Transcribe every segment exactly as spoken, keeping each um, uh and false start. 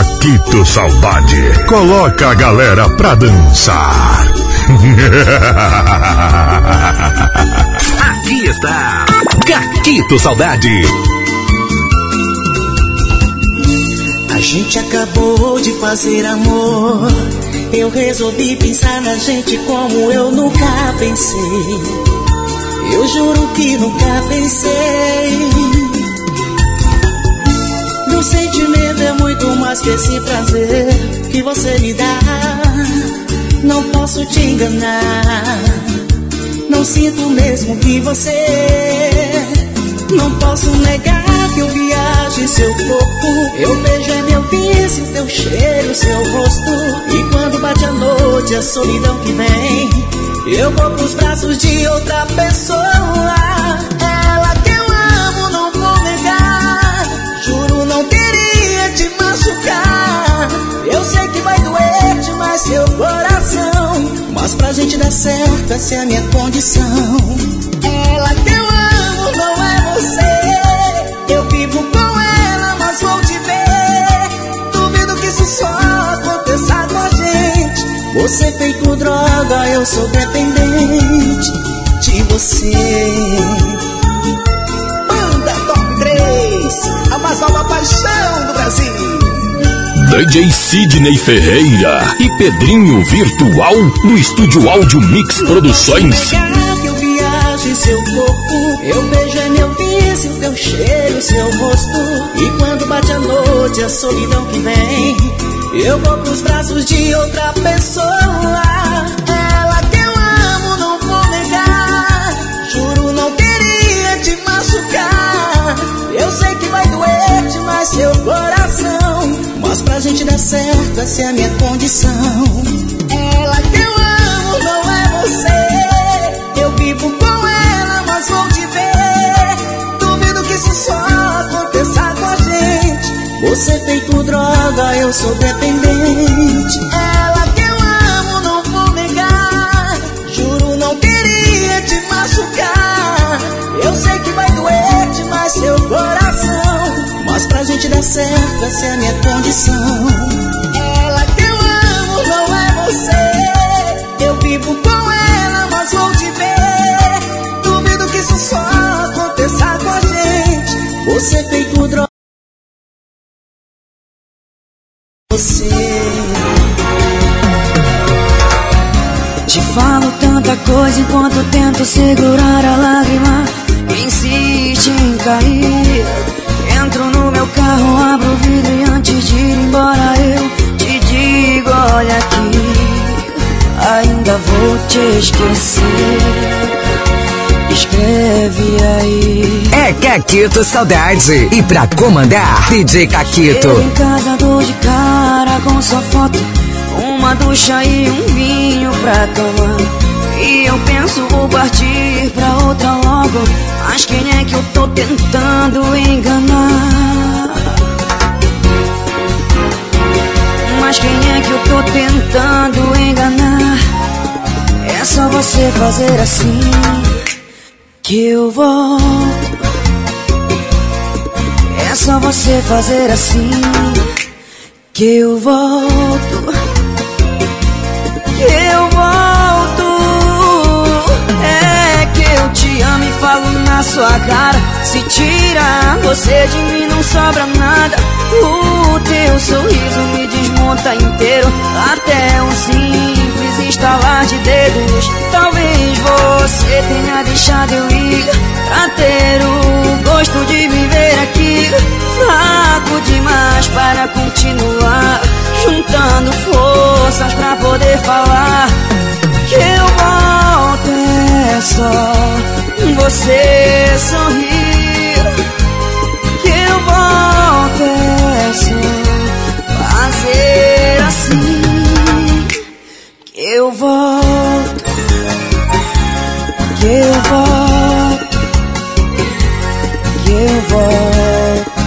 Caquito Saudade coloca a galera pra dançar. Aqui está Caquito Saudade. A gente acabou de fazer amor. Eu resolvi pensar na gente como eu nunca pensei. Eu juro que nunca pensei. Meu sentimento é muito mais que esse prazer que você me dá. Não posso te enganar. Não sinto mesmo que você. Não posso negar que eu viajo em seu corpo. Eu vejo é meu vício, teu cheiro, seu rosto. E quando bate a noite, a solidão que vem, eu vou pros braços de outra pessoa. Ela que eu amo, não vou negar. Juro, não queria te machucar. Eu sei que vai doer demais seu coração, mas pra gente dar certo, essa é a minha condição. Ela que eu amo não é você. Eu vivo com ela, mas vou te ver. Duvido que isso só aconteça com a gente. Você feito droga, eu sou dependente de você. Banda Top três, a mais nova paixão do Brasil. D J Sidney Ferreira e Pedrinho Virtual no Estúdio Áudio Mix Produções. Eu viajo em seu corpo, eu vejo é meu vício, teu cheiro, seu rosto. E quando bate a noite, a solidão que vem, eu vou pros braços de outra pessoa. Ela que eu amo, não vou negar. Juro, não queria te machucar. Eu sei que vai doer demais seu coração, mas pra gente dar certo, essa é a minha condição. Ela que eu amo não é você. Eu vivo com ela, mas vou te ver. Duvido que isso só aconteça com a gente. Você feito droga, eu sou dependente. Ela que eu amo, não vou negar. Juro, não queria te machucar. Eu sei que vai doer demais seu coração, mas pra gente dar certo, essa é a minha condição. Ela que eu amo não é você. Eu vivo com ela, mas vou te ver. Duvido que isso só aconteça com a gente. Você feito droga. Você. Te falo tanta coisa enquanto tento segurar a lágrima. Insiste em cair. Entro no meu carro, abro o vidro e antes de ir embora eu te digo, olha aqui, ainda vou te esquecer. Escreve aí. É Caquito Saudade. E pra comandar, D J Caquito. Eu em casa dou de cara com sua foto, uma ducha e um vinho pra tomar. E eu penso vou partir pra outra logo, mas quem é que eu tô tentando enganar? Mas quem é que eu tô tentando enganar? É só você fazer assim que eu volto. É só você fazer assim que eu volto. Que eu volto. É que eu te amo e falo na sua cara. Se tira você de mim não sobra nada. O teu sorriso me desmonta inteiro. Até um simples estalar de dedos. Talvez você tenha deixado eu ir pra ter o gosto de viver aqui. Fraco demais para continuar, juntando forças pra poder falar. Que eu volto é só você sorrir. Que eu volto é só fazer assim. Que eu volto. Que eu volto. Que eu volto.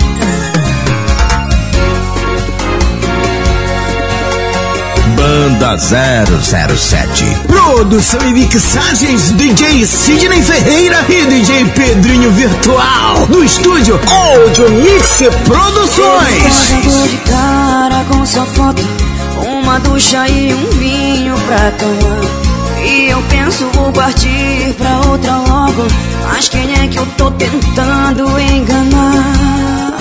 Banda da zero zero sete. Produção e mixagens D J Sidney Ferreira e D J Pedrinho Virtual do estúdio Audio Mix Produções. Eu tô de cara com sua foto, uma ducha e um vinho pra tomar. E eu penso vou partir pra outra logo, mas quem é que eu tô tentando enganar?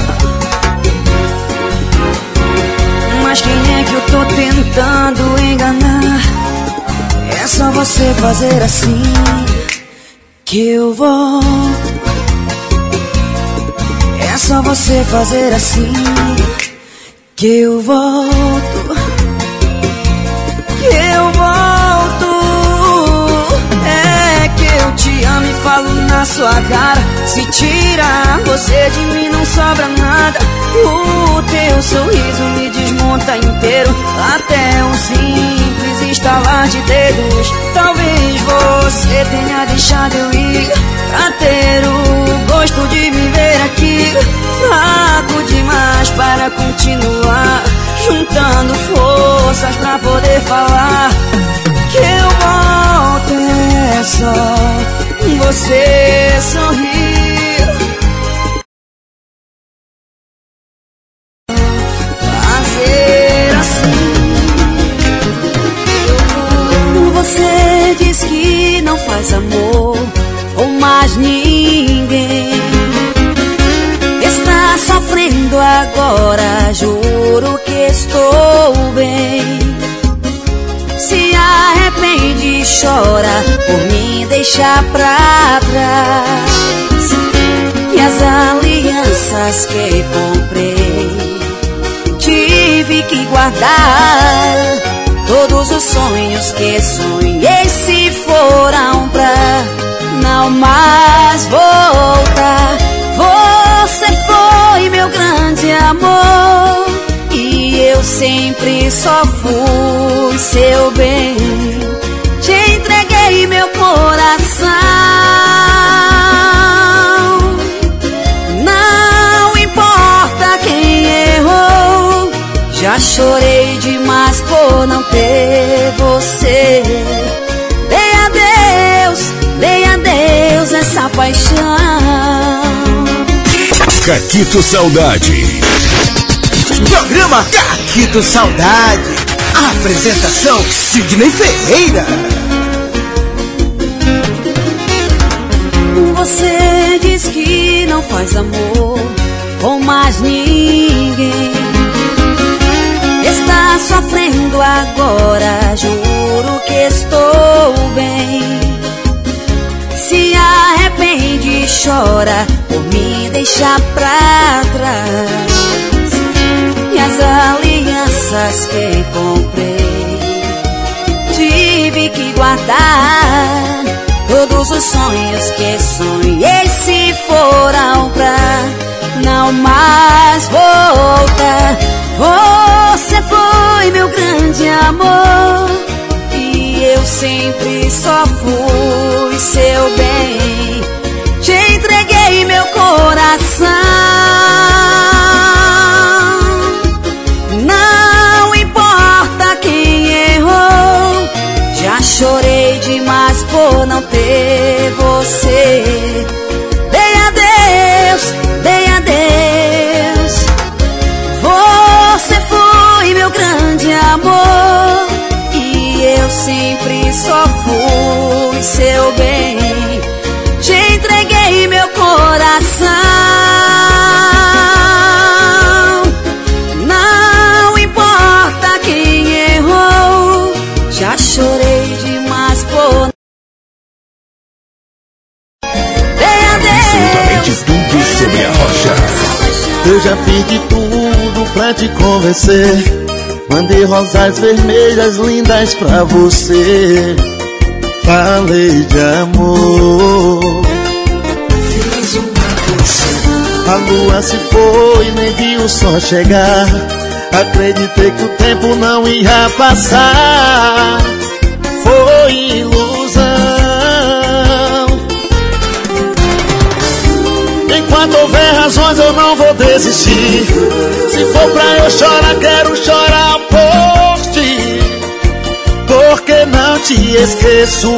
Mas quem é que eu tô tentando enganar? É só você fazer assim que eu volto. É só você fazer assim que eu volto. Que eu volto. É que eu te amo e falo na sua cara. Se tirar você de mim não sobra nada. O teu sorriso me desmonta inteiro, até um simples estalar de dedos. Talvez você tenha deixado eu ir pra ter o gosto de viver aqui. Fraco demais para continuar, juntando forças pra poder falar. Que eu volto é só você sorrir. Fazer assim. Você diz que não faz amor com mais ninguém. Está sofrendo agora, juro que estou bem. Se arrepende e chora por mim deixar pra trás. E as alianças que comprei tive que guardar. Todos os sonhos que sonhei se foram pra não mais voltar. Você foi meu grande amor e eu sempre só fui seu bem. Te entreguei meu coração. Não importa quem errou, já chorei demais por não ter você. Dei a Deus, dei a Deus essa paixão. Caquito Saudade. Programa Caquito Saudade. Apresentação Sidney Ferreira. Você diz que não faz amor com mais ninguém. Está sofrendo agora, juro que estou bem. Se arrepende e chora por me deixar pra trás. E as alianças que comprei tive que guardar. Todos os sonhos que sonhei se foram pra não mais voltar. Você foi meu grande amor e eu sempre só fui seu bem. Te entreguei meu coração. Não importa quem errou, já chorei demais por não ter você. Dei a Deus, dei a Deus. Você foi meu grande amor e eu sempre só fui seu bem. Te entreguei meu coração. Não importa quem errou, já chorei demais por... Dei a Deus, Absolutamente tudo sobre a rocha. Eu já fiz de tudo pra te convencer. Mandei rosas vermelhas lindas pra você. Falei de amor. Fiz uma canção. A lua se foi, nem vi o sol chegar. Acreditei que o tempo não ia passar. Foi ilusão. Enquanto houver razões eu não vou desistir. Se for pra eu chorar, quero chorar por ti. te esqueço.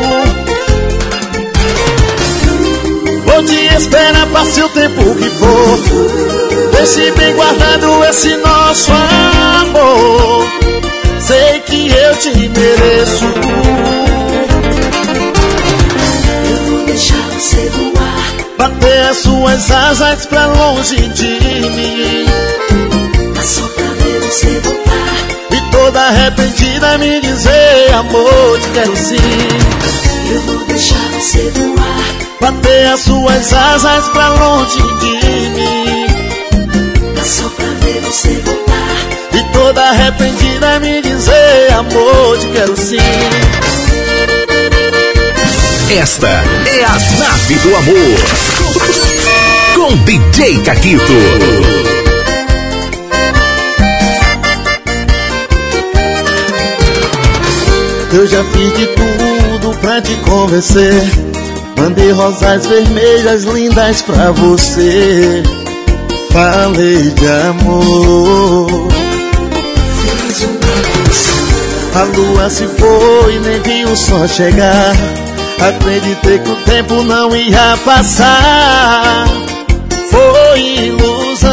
Vou te esperar, passe o tempo que for. Deixe bem guardado esse nosso amor. Sei que eu te mereço. Eu vou deixar você voar, bater as suas asas pra longe de mim. mas só pra ver você voltar. E toda arrependida me dizer: amor, te quero sim. Eu vou deixar você voar, bater as suas asas pra longe de mim. mas só pra ver você voltar. E toda arrependida me dizer: amor, te quero sim. Esta é a Nave do Amor, com D J Caquito. Eu já fiz de tudo pra te convencer. Mandei rosas vermelhas lindas pra você. Falei de amor. Fiz uma canção, A lua se foi, nem vi o sol chegar. Acreditei que o tempo não ia passar. Foi ilusão.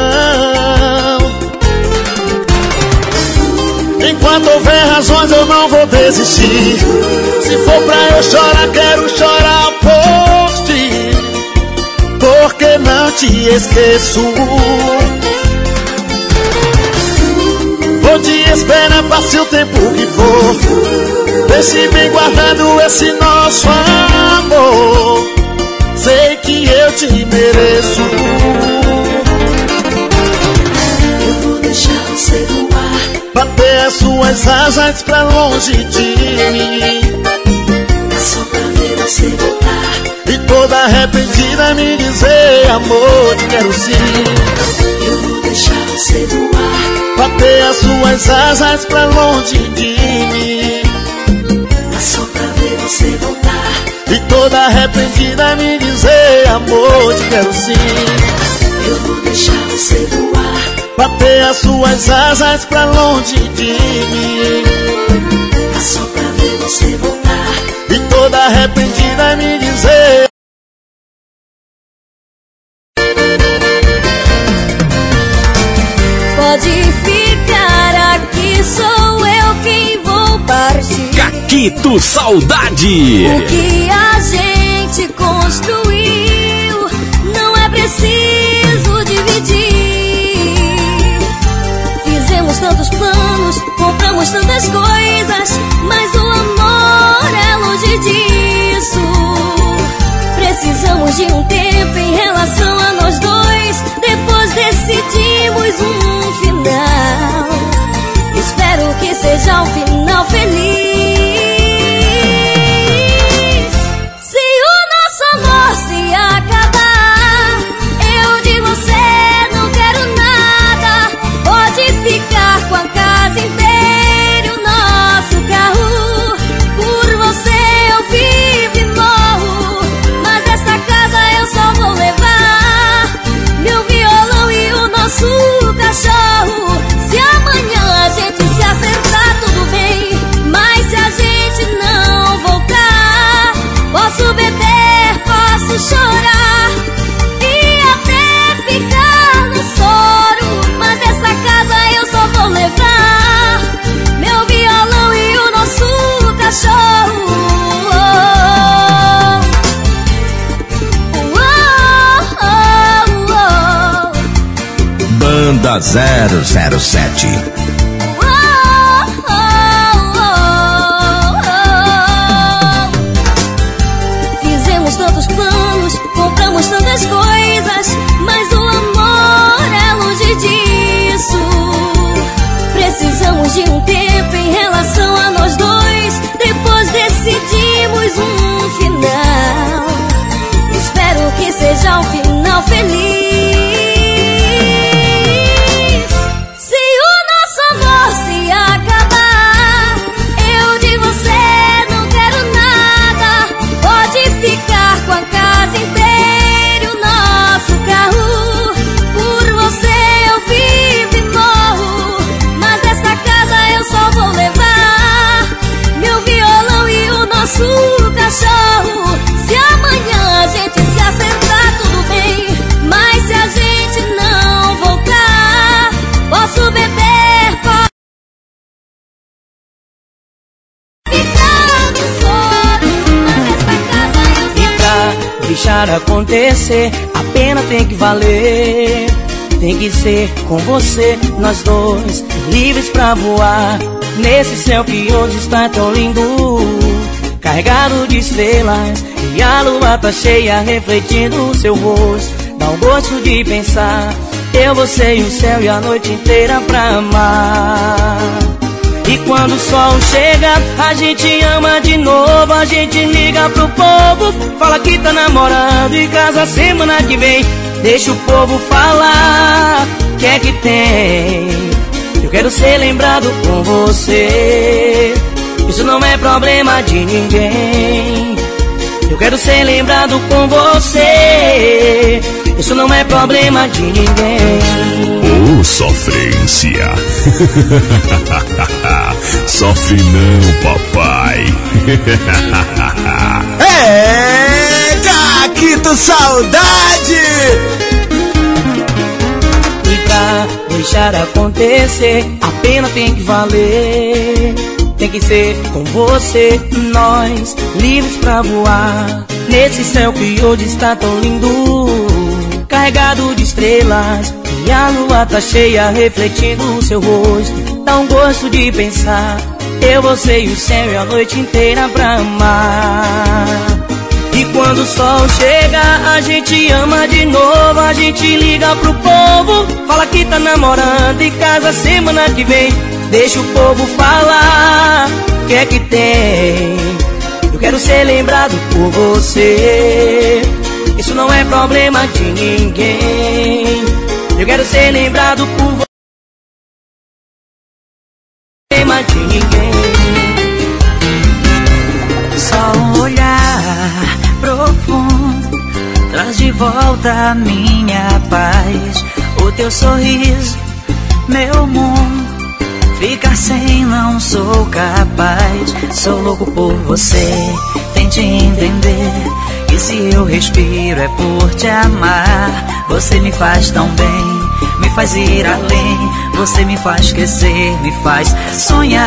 Enquanto houver razões eu não vou desistir. Se for pra eu chorar, quero chorar por ti. Porque não te esqueço. Vou te esperar, passe o tempo que for. Deixe bem guardado esse nosso amor. Sei que eu te mereço. eu vou deixar você voar, bater as suas asas pra longe de mim. mas só pra ver você voltar. E toda arrependida me dizer: amor, te quero sim. Eu vou deixar você voar, Bater as suas asas pra longe de mim. mas só pra ver você voltar. E toda arrependida me dizer: amor, te quero sim. Eu vou deixar você voar, Bater as suas asas pra longe de mim. mas só pra ver você voltar. E toda arrependida me dizer: Pode ficar aqui, sou eu quem vou partir. Caquito Saudade. O que a gente construiu não é preciso dividir. Fizemos tantos planos, compramos tantas coisas, mas o amor é longe disso. Precisamos de um tempo em relação a nós dois. Depois decidimos um final. Espero que seja um final feliz. Se o nosso amor se acabar, eu de você não quero nada. Pode ficar com a casa inteira e o nosso carro. Por você eu vivo e morro, mas essa casa eu só vou levar meu violão e o nosso cachorro. Se amanhã a gente se acertar, tudo bem, mas se a gente não voltar, posso beber, posso chorar e até ficar no soro, mas dessa casa eu só vou levar meu violão e o nosso cachorro. Banda zero zero sete. Fizemos tantos planos, compramos tantas coisas, mas o amor é longe disso. Precisamos de um tempo em relação a nós dois. Depois decidimos um final. Espero que seja um final feliz. Se o nosso deixar acontecer, a pena tem que valer. Tem que ser com você, nós dois, livres pra voar nesse céu que hoje está tão lindo, carregado de estrelas, e a lua tá cheia refletindo o seu rosto. Dá um gosto de pensar, eu, você e o céu e a noite inteira pra amar. E quando o sol chega, a gente ama de novo, a gente liga pro povo, fala que tá namorando e casa semana que vem. Deixa o povo falar, que é que tem? Eu quero ser lembrado com você, isso não é problema de ninguém. Eu quero ser lembrado com você, isso não é problema de ninguém. Oh, sofrência. Sofre não, papai. É, Caquito Saudade! E pra deixar acontecer, a pena tem que valer. Tem que ser com você, nós, livres pra voar nesse céu que hoje está tão lindo, carregado de estrelas, e a lua tá cheia refletindo o seu rosto. Dá um gosto de pensar, eu, você e o céu e a noite inteira pra amar. E quando o sol chega, a gente ama de novo, a gente liga pro povo, fala que tá namorando e casa semana que vem. Deixa o povo falar, que é que tem? Eu quero ser lembrado por você, isso não é problema de ninguém. Eu quero ser lembrado por você, problema de ninguém. Só um olhar profundo traz de volta a minha paz. O teu sorriso, meu mundo. Ficar sem não sou capaz. Sou louco por você, tente entender que se eu respiro é por te amar. Você me faz tão bem, me faz ir além. Você me faz esquecer, me faz sonhar.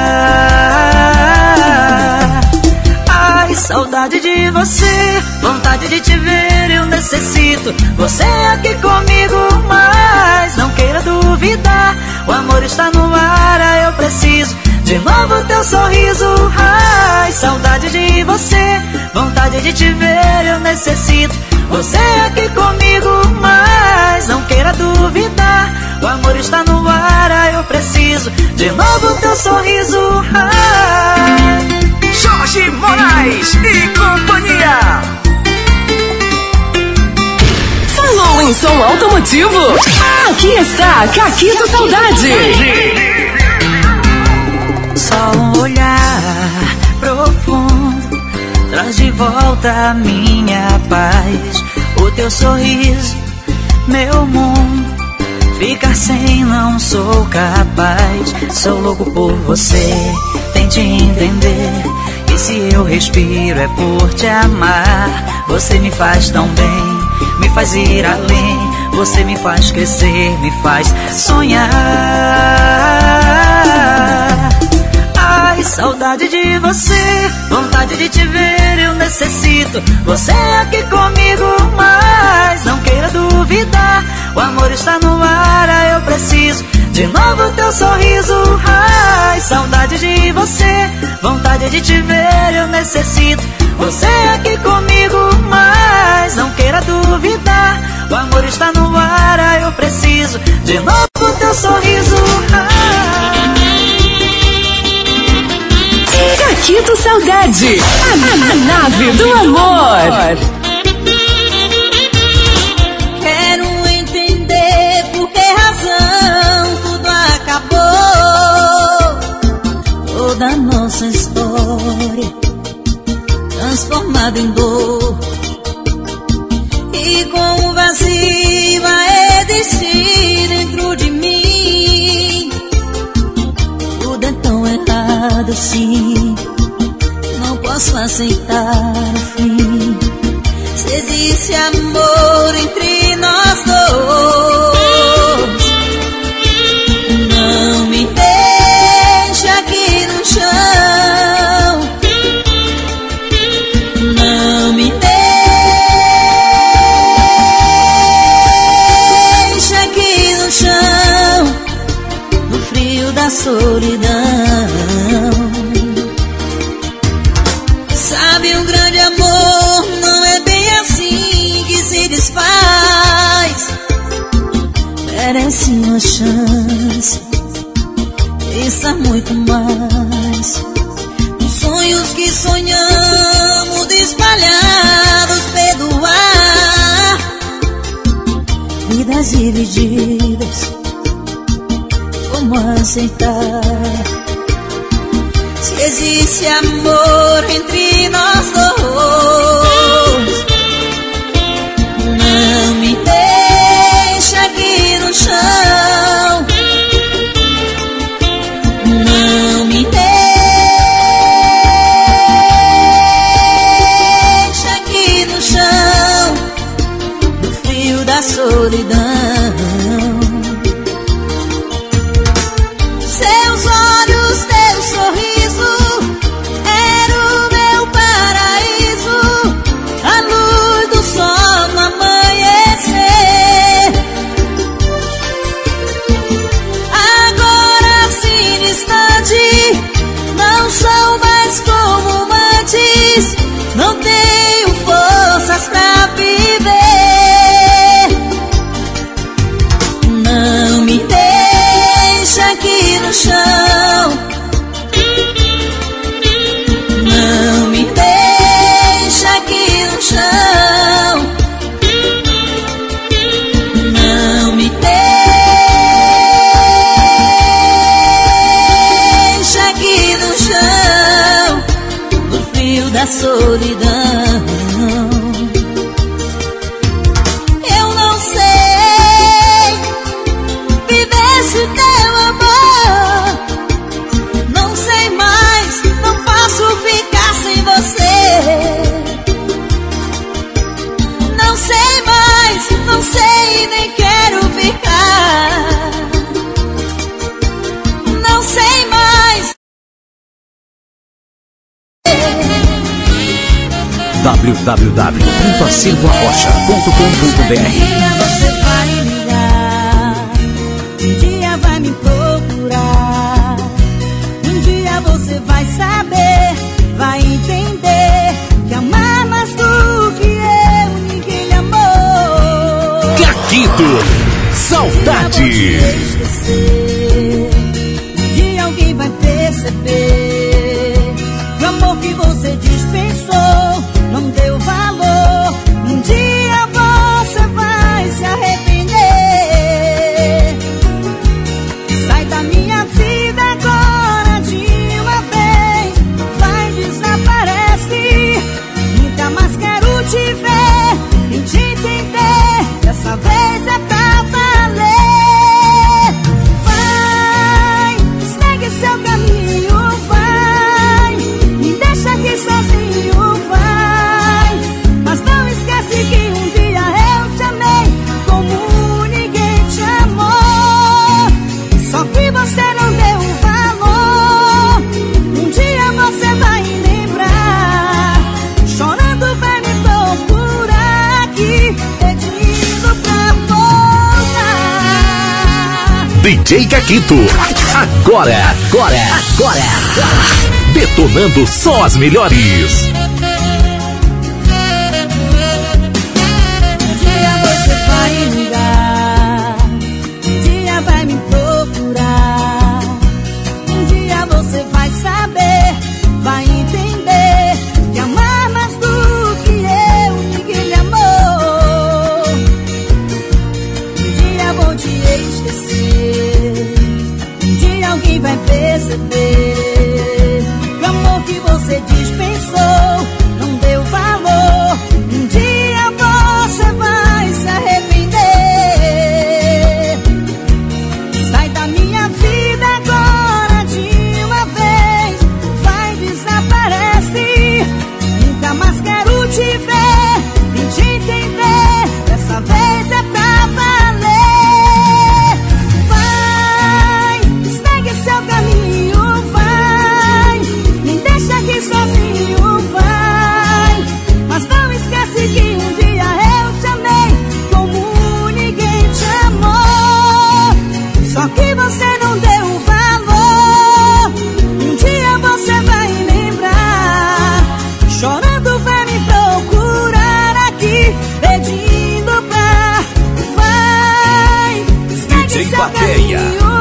Ai, saudade de você, vontade de te ver, eu necessito você aqui comigo, mas não queira duvidar, o amor está no ar, eu preciso de novo teu sorriso. Ai, saudade de você, vontade de te ver, eu necessito você aqui comigo, mas não queira duvidar, o amor está no ar, eu preciso de novo teu sorriso. Ai, Jorge Moraes e companhia. Falou em som automotivo? Aqui está Caquito Saudade. Só um olhar profundo traz de volta a minha paz. O teu sorriso, meu mundo. Ficar sem não sou capaz. Sou louco por você, tente entender que se eu respiro é por te amar. Você me faz tão bem, me faz ir além. Você me faz esquecer, me faz sonhar. Ai, saudade de você, vontade de te ver, eu necessito você aqui comigo, mas não queira duvidar, o amor está no ar, eu preciso de novo teu sorriso. Ai, saudade de você, vontade de te ver, eu necessito você aqui comigo, mas não queira duvidar, o amor está no ar, eu preciso de novo teu sorriso. Ai. Caquito Saudade, a, a nave do amor. Quero entender por que razão tudo acabou. Toda nossa história transformada em dor, e com o vazio a existir dentro de mim. Tudo é tão errado assim, não posso aceitar o fim. Se existe amor entre nós dois, não me deixe aqui no chão, não me merece uma chance. Pensa muito mais. Os sonhos que sonhamos espalhados, perdoar. Vidas divididas, como aceitar? Se existe amor entre nós dois, não me deixa aqui no chão. Não me deixa aqui no chão, no frio da solidão. Seus olhos, teu sorriso era o meu paraíso, a luz do sol no amanhecer. Agora assim distante, não sou mais como antes, não tenho forças pra viver. Não me deixa aqui no chão, não me deixa aqui no chão, não me deixa aqui no chão, no frio da solidão. Eu não sei viver sem teu amor, não sei mais, não posso ficar sem você. Não sei mais, não sei, nem quero ficar. Não sei mais. w w w ponto acervo arrocha ponto com ponto b r. Um dia você vai ligar, um dia vai me procurar, um dia você vai saber, vai entender que amar mais do que eu, ninguém lhe amou. Caquito, saudade. Um dia vou te esquecer, um dia alguém vai perceber que o amor que você dispensou não deu valor. Um dia você vai se arrepender. Sai da minha vida agora de uma vez, vai, desaparece. Nunca mais quero te ver, nem te entender. Dessa vez é pra valer. Vai, segue seu caminho, vai, me deixa aqui sozinho, vai. Mas não esquece que um dia eu te amei como ninguém te amou. Só que você não deu valor. Um dia você vai lembrar, chorando vai me procurar aqui, pedindo pra voltar. D J Caquito, agora, agora, agora, detonando só as melhores. Um dia você vai ligar, um dia vai me procurar, um dia você vai saber, vai entender que amar mais do que eu, ninguém lhe amou. Um dia vou te esquecer, um dia alguém vai perceber que o amor que você dispensou não deu valor. Um dia você vai se arrepender. Sai da minha vida agora de uma vez, vai, desaparece. Nunca mais quero te ver, nem te entender. Dessa vez é pra valer. D J Plateia.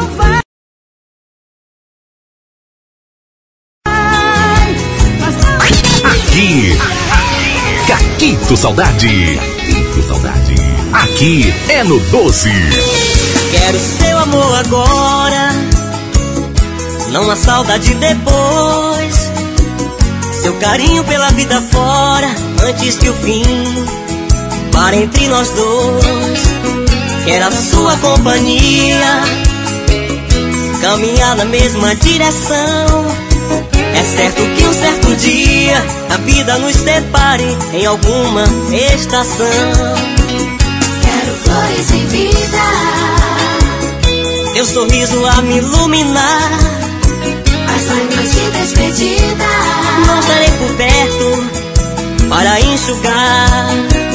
Aqui, Caquito Saudade. Caquito Saudade. Aqui é no doze. Quero seu amor agora, não a saudade depois. Seu carinho pela vida fora, antes que o fim para entre nós dois. Quero a sua companhia, caminhar na mesma direção. É certo que um certo dia a vida nos separe em alguma estação. Quero flores em vida, teu sorriso a me iluminar, as lágrimas de despedida. Não estarei por perto para enxugar.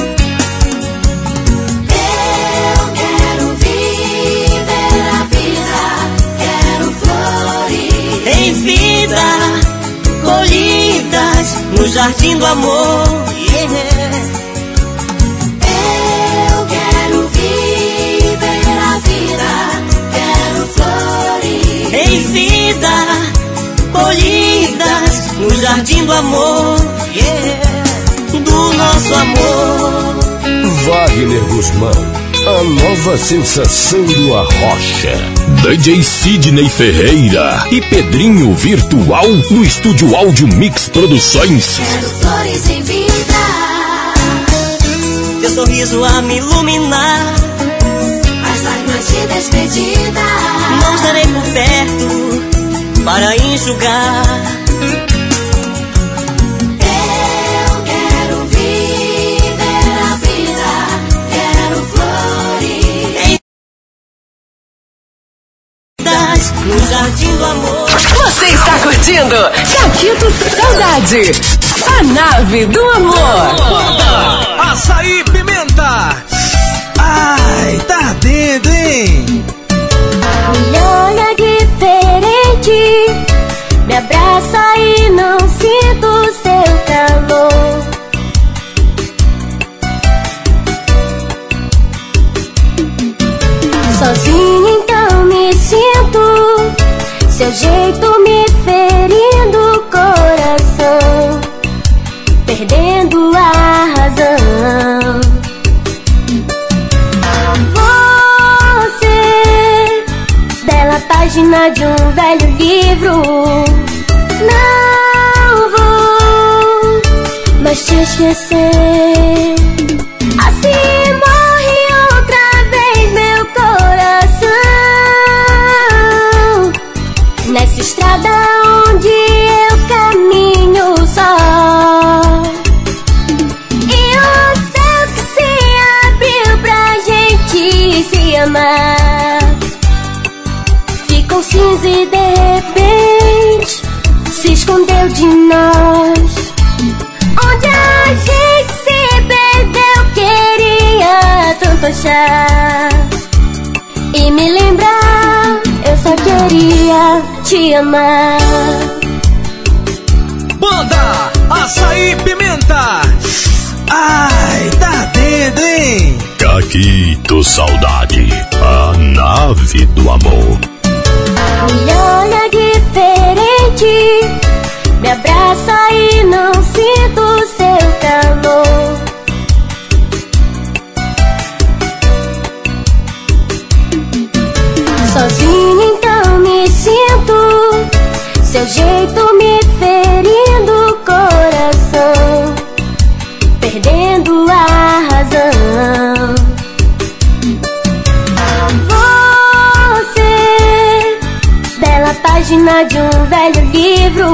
Eu quero viver a vida, quero flores em vida, colhidas no jardim do amor. Yeah. Eu quero viver a vida, quero flores em vida, colhidas no jardim do amor. Yeah. Do nosso amor. Wagner Guzmão, a nova sensação do Arrocha. D J Sidney Ferreira e Pedrinho Virtual no Estúdio Áudio Mix Produções. Quero flores em vida, teu sorriso a me iluminar, as lágrimas de despedida. Não estarei por perto para enxugar. Eu quero viver a vida, quero flores no jardim do amor. Você está curtindo Caquito Saudade, a nave do amor. Açaí Pimenta. Ai, tá ardendo, hein? Olha diferente, me abraça e não sinto seu calor. Sozinha então me sinto, seu jeito me ferindo o coração, perdendo a razão. Você, bela página de um velho livro, não vou mais te esquecer. Assim morre outra vez meu coração, nessa estrada onde eu caminho só. E o céu que se abriu pra gente se amar ficou cinza e de repente se escondeu de nós. Onde a gente se perdeu, queria tanto achar e me lembrar, eu só queria te amar. Banda Açaí Pimenta. Ai, tá ardendo, hein? Caquito Saudade, a nave do amor. Me olha diferente, me abraça e não sinto seu calor. Sozinha então me sinto, seu jeito me ferindo o coração, perdendo a razão. Você, bela página de um velho livro,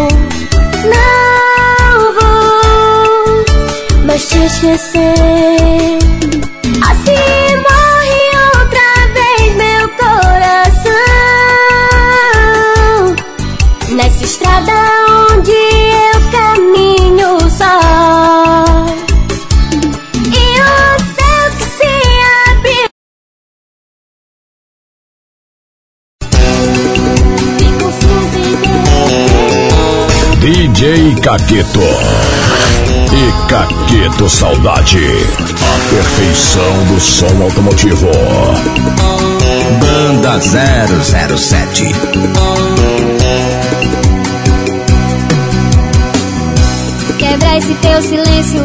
não vou mais te esquecer. Assim morre outra vez meu coração, nessa estrada onde eu caminho só. E o céu que se abriu ficou cinza e D J Caquito e Caquito Saudade, a perfeição do som automotivo. Banda zero zero sete. Quebra esse teu silêncio,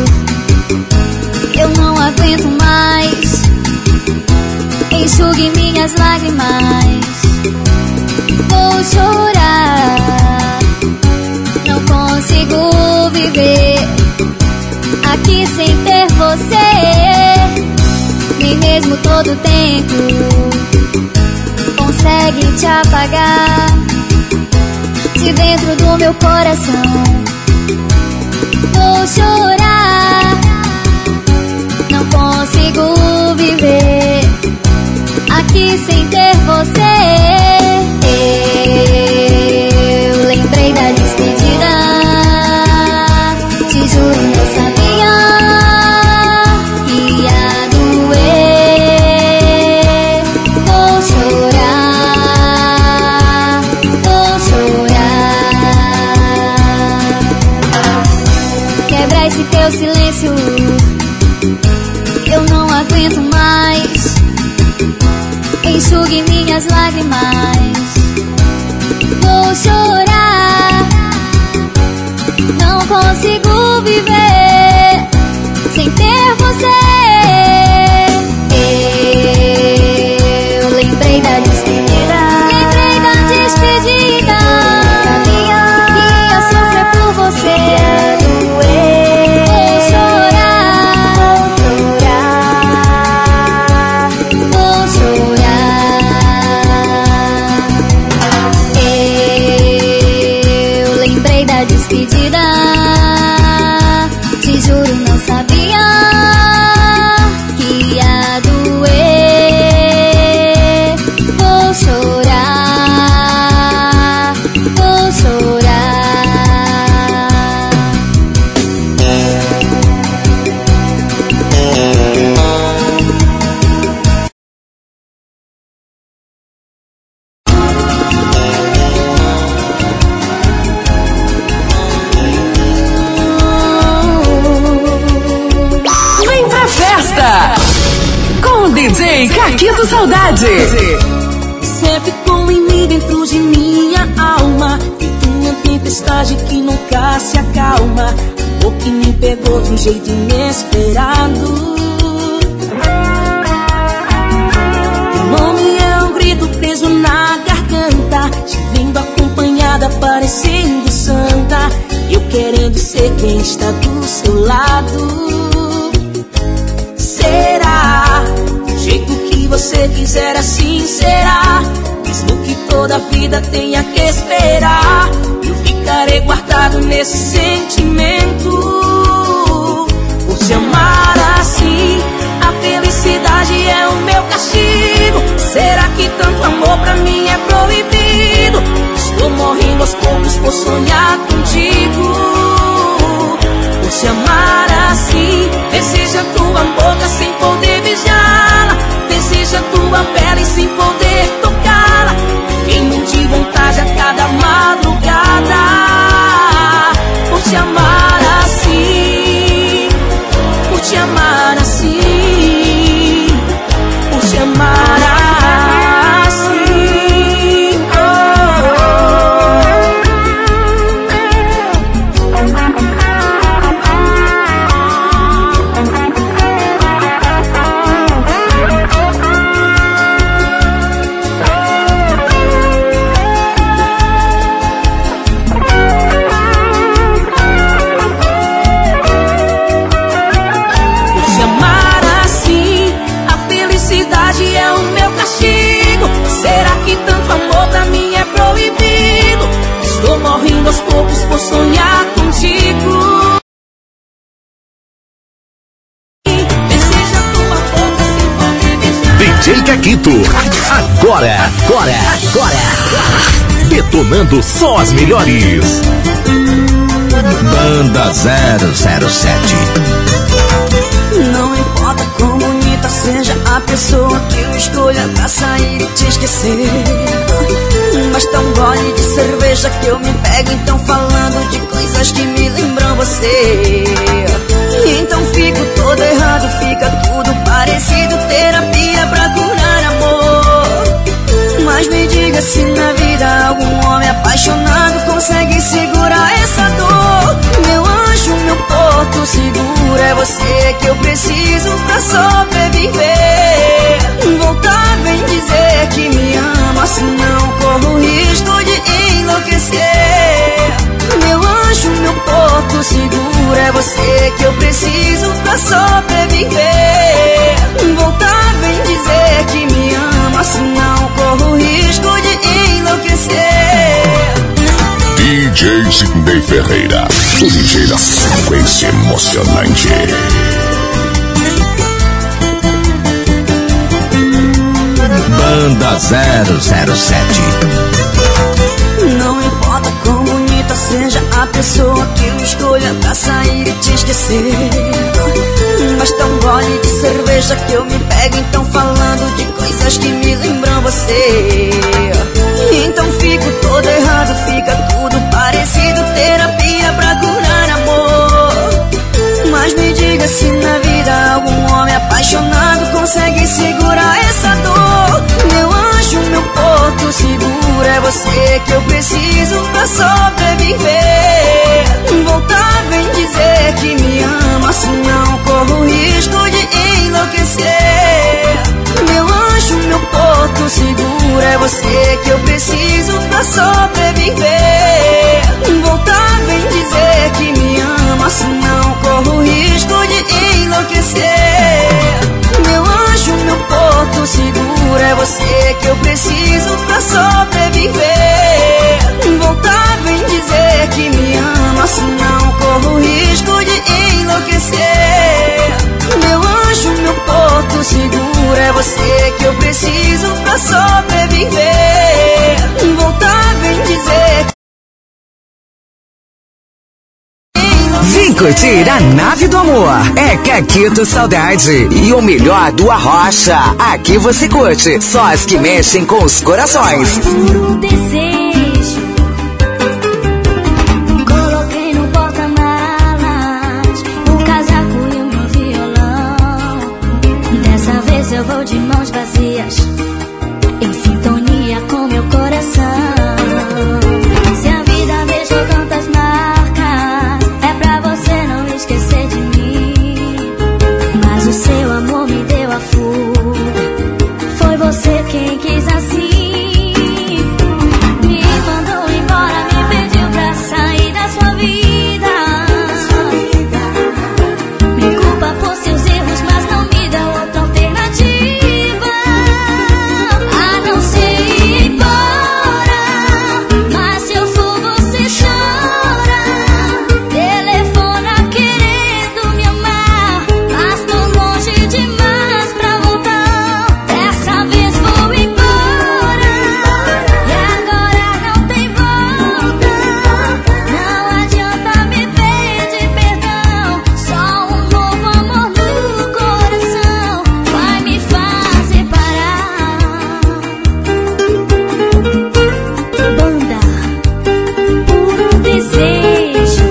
eu não aguento mais. Enxugue minhas lágrimas, vou chorar. Não consigo viver aqui sem ter você. Nem mesmo todo tempo consegue te apagar de dentro do meu coração. Vou chorar, não consigo viver aqui sem ter você. Eu lembrei da despedida, te juro não sabia que ia doer. Vou chorar, vou chorar. Quebra esse teu silêncio, eu não aguento mais. Enxugue minhas lágrimas, vou chorar. Não consigo viver sem ter você. Eu lembrei da despedida, lembrei da despedida. Sabia que ia sofrer por você. Vou chorar, vou chorar. Eu lembrei da despedida, te juro não sabia que ia doer. Vou chorar, vou chorar. Vem pra festa com o D J Caquito Saudade. Você ficou em mim dentro de minha alma, feito uma tempestade que nunca se acalma. Amor que me pegou de um jeito inesperado. Teu nome é um grito preso na garganta, te vendo acompanhada parecendo santa. Eu querendo ser quem está do seu lado. Será do jeito que você quiser, assim será. Mesmo que toda a vida tenha que esperar, eu ficarei guardado nesse sentimento. Por te amar assim, a felicidade é o meu castigo. Será que tanto amor pra mim é proibido? Estou morrendo aos poucos por sonhar contigo. Por te amar assim, deseja tua boca sem poder beijá-la, deseja tua pele sem poder tocá-la. Queimo de vontade a cada madrugada. Por te amar assim, por te amar assim, por te amar assim. Aos poucos por sonhar contigo. Deseja tua boca sem poder beijar. D J Caquito, agora, agora, agora, detonando só as melhores. Banda zero zero sete. Não importa como bonita seja a pessoa que eu escolha pra sair e te esquecer, basta um gole de cerveja que eu me pego, então falando de coisas que me lembram você. Então fico todo errado, fica tudo parecido, terapia pra curar amor. você que eu preciso pra sobreviver. Voltar vem dizer que me ama, senão corro o risco de enlouquecer. Meu anjo, meu porto seguro, é você que eu preciso pra sobreviver. Voltar vem dizer que me ama, senão corro o risco de enlouquecer. D J Sidney Ferreira, o D J da sequência emocionante. Banda zero zero sete. Não importa quão bonita seja a pessoa que eu escolha pra sair e te esquecer, basta um gole de cerveja que eu me pego então falando de coisas que me lembram você. Então fico todo errado, fica tudo parecido, terapia pra curar amor. Mas me diga se na vida algum homem apaixonado consegue segurar essa dor. Meu anjo, meu porto seguro, é você que eu preciso pra sobreviver. Voltar vem dizer que me ama, senão corro o risco de enlouquecer. Meu anjo, meu porto seguro, é você que eu preciso pra sobreviver. Voltar vem dizer que me ama, senão corro o risco de enlouquecer. Meu anjo, meu porto seguro, é você que eu preciso pra sobreviver. Voltar vem dizer que me ama, senão corro o risco de enlouquecer. Meu anjo, meu porto seguro, é você que eu preciso pra sobreviver. Voltar vem dizer. Vem curtir a nave do amor. É Caquito Saudade e o melhor do Arrocha. Aqui você curte só as que mexem com os corações. Puro desejo, coloquei no porta-malas o casaco e o meu violão. Dessa vez eu vou de mãos vazias, em sintonia com meu coração. Se a vida deixou tantas marcas, é pra você não esquecer de mim. Mas o seu amor me deu a fuga, foi você quem quis assim. Me mandou embora, me pediu pra sair da sua vida. Me culpa por seus erros, mas não me deu outra alternativa a não ser ir embora. Mas se eu for, você chora. Telefona querendo me amar, mas tô longe demais pra voltar. Dessa vez vou embora, e agora não tem volta. Não adianta me pedir perdão, só um novo amor no coração vai me fazer parar. Banda Puro Desejo.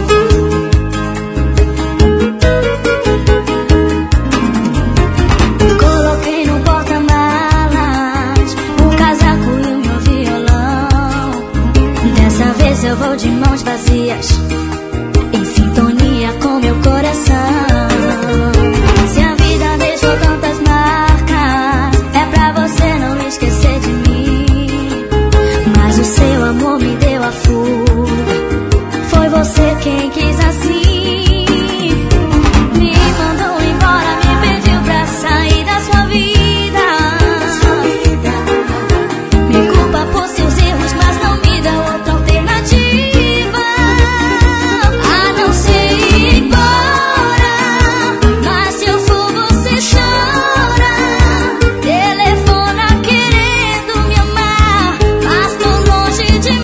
Coloquei no porta-malas o casaco e o meu violão. Dessa vez eu vou de mãos vazias, em sintonia com meu coração. Se a vida deixou tantas marcas, é pra você não esquecer de mim. Mas o seu amor me deu a fuga, foi você quem quis assim. Me mandou embora, me pediu pra sair da sua vida. Me culpa por seus erros, mas não me dá outra alternativa a não ser ir embora. Mas se eu for, você chora. Telefona querendo me amar, mas tô longe de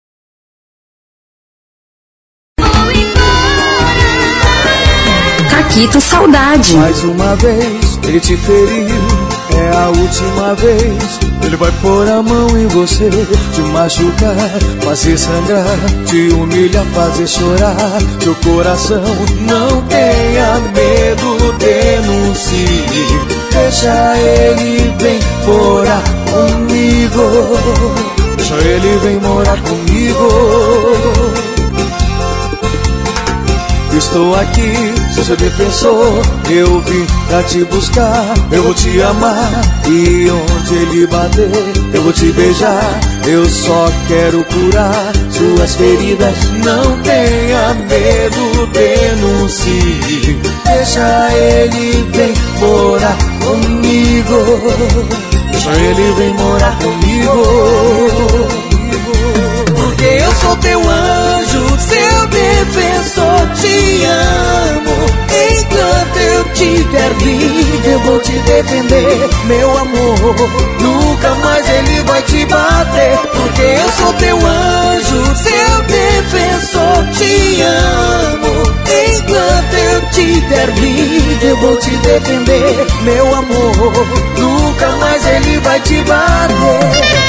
vou embora. Caquito Saudade. Mais uma vez ele te feriu, é a última vez. Ele vai pôr a mão em você, te machucar, fazer sangrar, te humilhar, fazer chorar teu coração. Não tenha medo, denuncie, deixa ele vem morar comigo. Deixa ele vem morar comigo. Estou aqui seu defensor. Eu vim pra te buscar, eu vou te amar. E onde ele bater, eu vou te beijar. Eu só quero curar suas feridas. Não tenha medo, denuncie. Deixa ele vir morar comigo. Deixa ele vir morar comigo. Porque eu sou teu anjo, seu defensor, te amo. Enquanto eu tiver vivo, eu vou te defender, meu amor. Nunca mais ele vai te bater. Porque eu sou teu anjo, seu defensor, te amo. Enquanto eu tiver vivo, eu vou te defender, meu amor. Nunca mais ele vai te bater.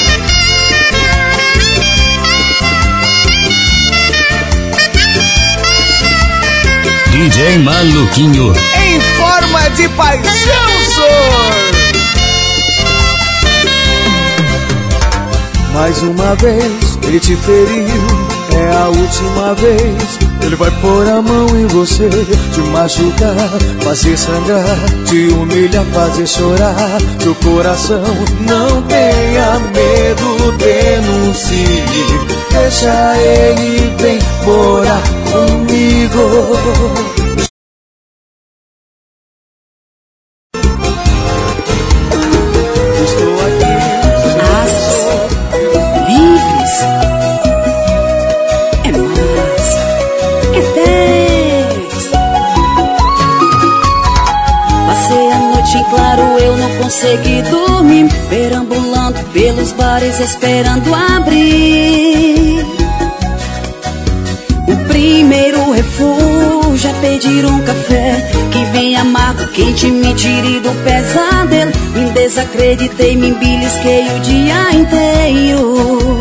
D J Maluquinho em forma de paixão, senhor. Mais uma vez ele te feriu, é a última vez. Ele vai pôr a mão em você, te machucar, fazer sangrar, te humilhar, fazer chorar teu coração. Não tenha medo, denuncie. Deixa ele vir morar comigo. Consegui dormir, perambulando pelos bares, esperando abrir. O primeiro refúgio é pedir um café que vem amargo, quente, me tire do pesadelo. Me desacreditei, me belisquei o dia inteiro.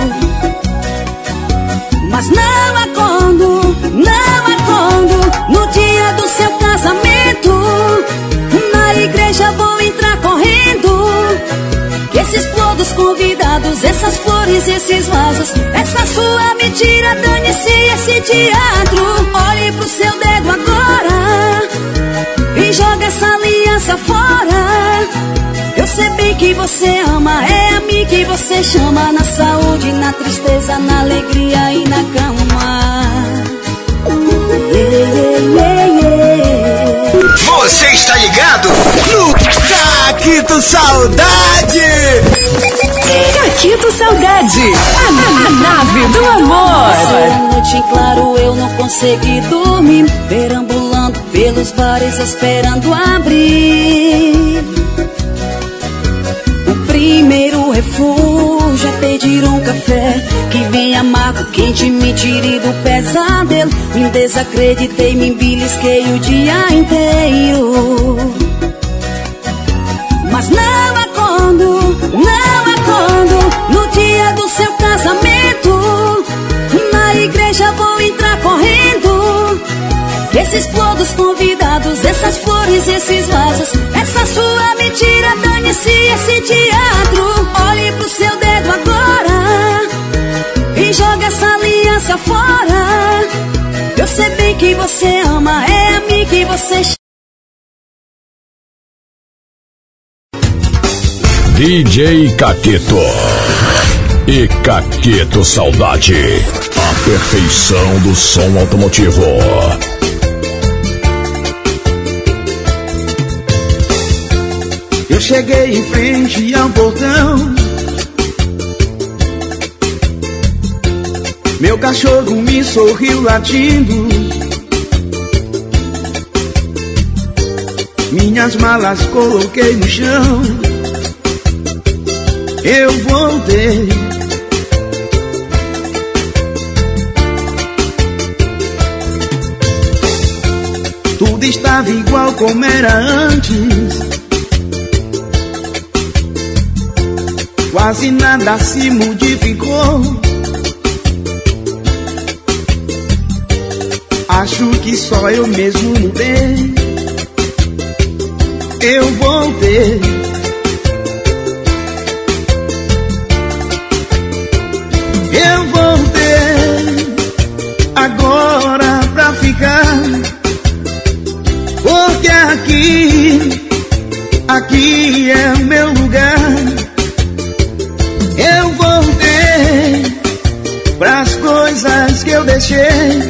Mas não acordo, não acordo no dia do seu casamento. Na igreja vou entrar correndo. Que esses todos convidados, essas flores e esses vasos, essa sua mentira, dane-se esse teatro. Olhe pro seu dedo agora e joga essa aliança fora. Eu sei bem que você ama, é a mim que você chama. Na saúde, na tristeza, na alegria e na cama. Yeah, yeah, yeah. Você está ligado no Caquito Saudade. Caquito Saudade, a, a nave do amor. Passei a noite em claro, eu não consegui dormir, perambulando pelos bares, esperando abrir. O primeiro refúgio é pedir um café que vem amargo, quente, me tire do pesadelo. Me desacreditei, me belisquei o dia inteiro. Mas não acordo, não acordo no dia do seu casamento. Na igreja vou entrar correndo. Esses todos convidados, essas flores, esses vasos, essa sua mentira, dane-se esse teatro. Olhe pro seu dedo agora e joga essa aliança fora. Eu sei bem que você ama, é a mim que você chama. D J Caquito e Caquito Saudade, a perfeição do som automotivo. Eu cheguei em frente ao portão, meu cachorro me sorriu latindo. Minhas malas coloquei no chão. Eu voltei. Tudo estava igual como era antes. Quase nada se modificou. Acho que só eu mesmo mudei. Eu voltei. Eu voltei agora pra ficar. coisas que eu deixei,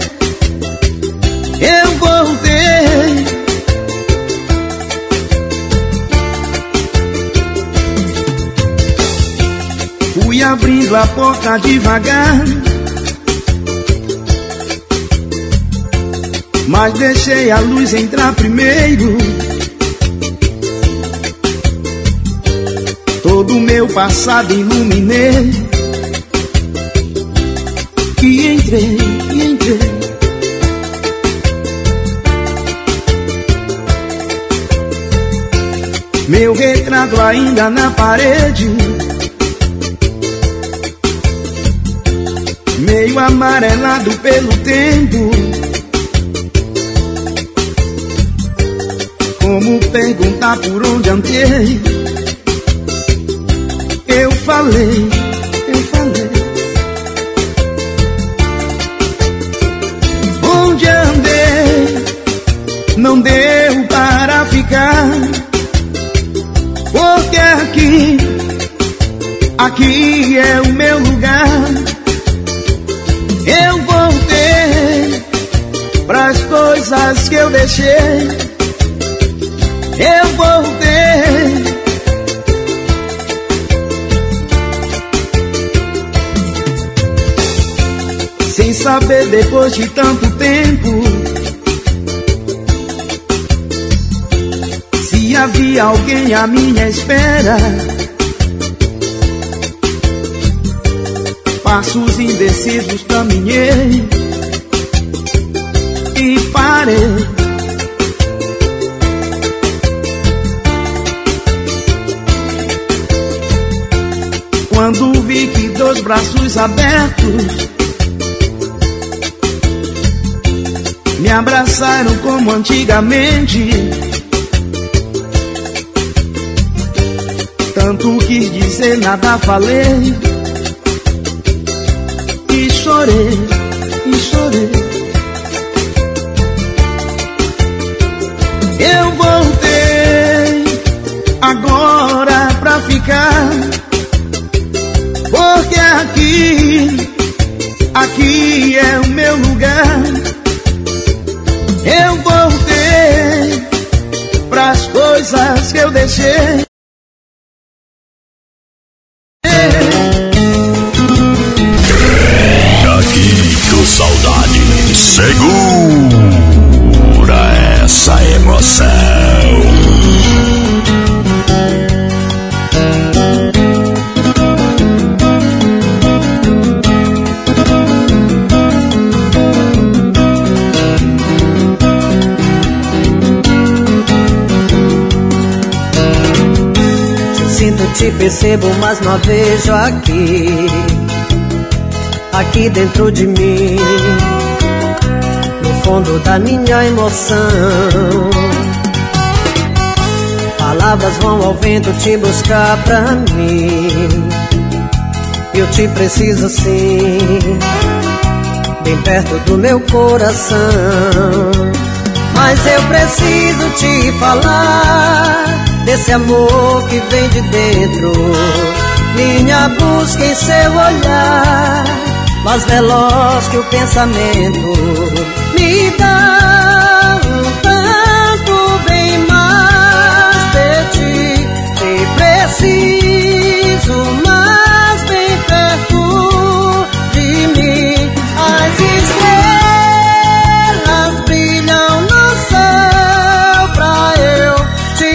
eu voltei. Fui abrindo a porta devagar, mas deixei a luz entrar primeiro. Todo o meu passado iluminei e entrei, e entrei. Meu retrato ainda na parede, meio amarelado pelo tempo. Como perguntar por onde andei? Eu falei, eu falei. Onde andei, não deu para ficar. Porque aqui, aqui é o meu lugar. Eu voltei pras coisas que eu deixei. Eu voltei. Sem saber depois de tanto tempo se havia alguém à minha espera. Passos indecisos caminhei e parei. Quando vi que dois braços abertos me abraçaram como antigamente, tanto quis dizer, nada falei, e chorei, e chorei. Eu voltei agora pra ficar, porque aqui, aqui é o meu lugar. Eu voltei pras coisas que eu deixei. Caquito Saudade, segura essa emoção. Te percebo, mas não a vejo aqui, aqui dentro de mim, no fundo da minha emoção. Palavras vão ao vento te buscar pra mim. Eu te preciso sim, bem perto do meu coração. Mas eu preciso te falar desse amor que vem de dentro. Minha busca em seu olhar, mais veloz que o pensamento, me dá um tanto bem mais de ti. Te preciso mais bem perto de mim. As estrelas brilham no céu pra eu te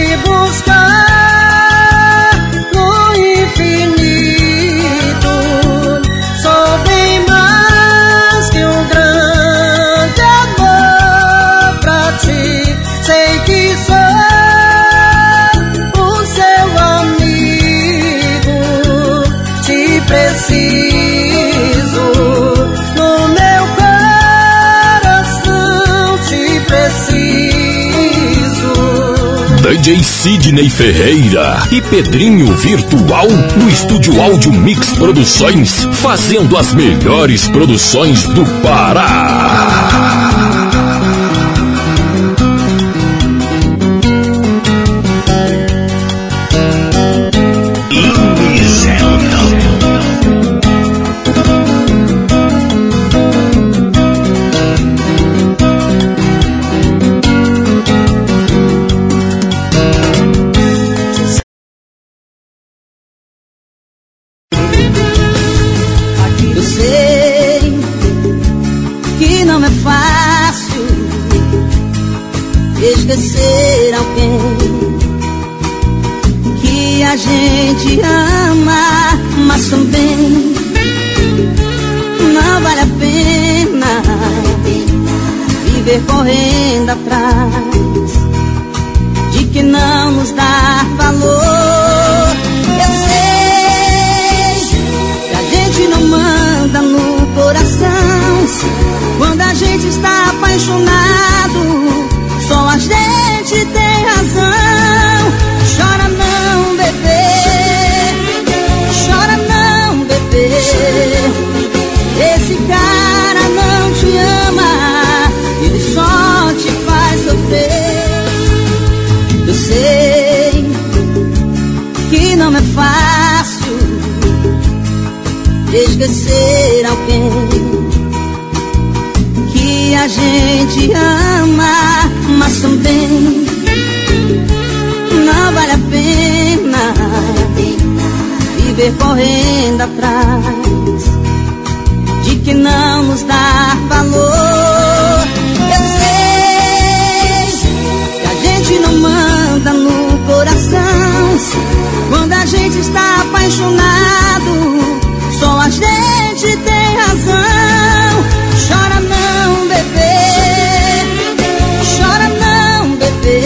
buscar no infinito. Sou bem mais que um grande amor pra ti. Sei que sou o seu amigo. Te preciso no meu coração. Te preciso. D J Sidney Ferreira e Pedrinho Virtual no Estúdio Áudio Mix Produções, fazendo as melhores produções do Pará. esquecer alguém que a gente ama, mas também não vale a pena viver correndo atrás de que não nos dá valor. Eu sei que a gente não manda no coração quando a gente está apaixonado. Só a gente tem razão. Chora não, bebê, chora não, bebê. Esse cara não te ama, ele só te faz sofrer. Eu sei que não é fácil esquecer alguém que a gente ama, mas também não vale a pena viver correndo atrás de que não nos dá valor. Eu sei que a gente não manda no coração quando a gente está apaixonado. Só a gente tem razão. Chora não, bebê, chora não, bebê.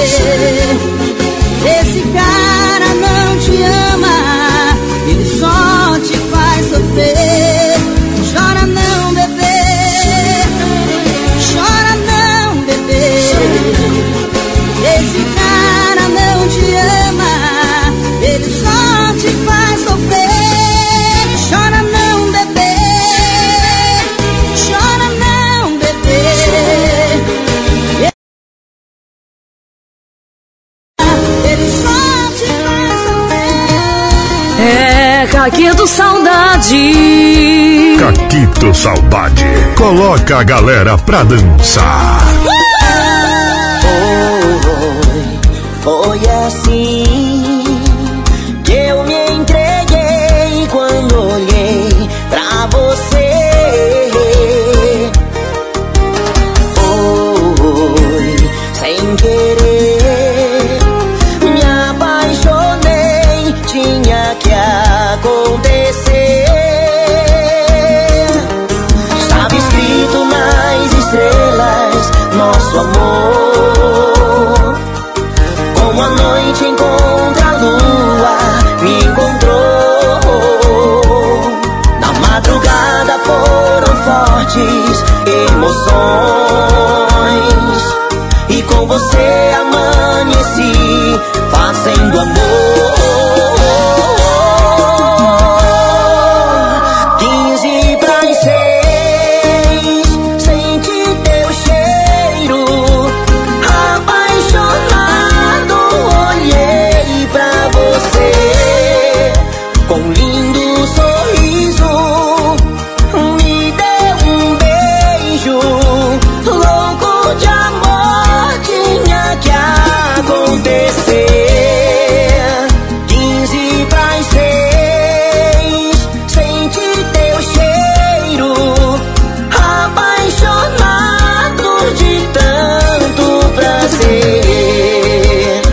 Esse cara não te ama, ele só te faz sofrer. Chora não, bebê, chora não, bebê. Esse cara não te ama, ele só te faz sofrer. Chora não, bebê, chora não, bebê. Ele só te faz sofrer. É Caquito Saudade. Caquito Saudade. Coloca a galera pra dançar. Foi, foi assim que eu me entreguei quando olhei pra você. Foi sem querer, me apaixonei, tinha que acontecer. Estava escrito nas estrelas nosso amor. Como a noite encontra a lua, me encontrou. Na madrugada foram fortes emoções, e com você amanheci fazendo amor. Quinze pras seis, senti teu cheiro, apaixonado olhei pra você. Com lindo sorriso me deu um beijo, louco de amor tinha que acontecer. Quinze pras seis, senti teu cheiro, apaixonado de tanto prazer.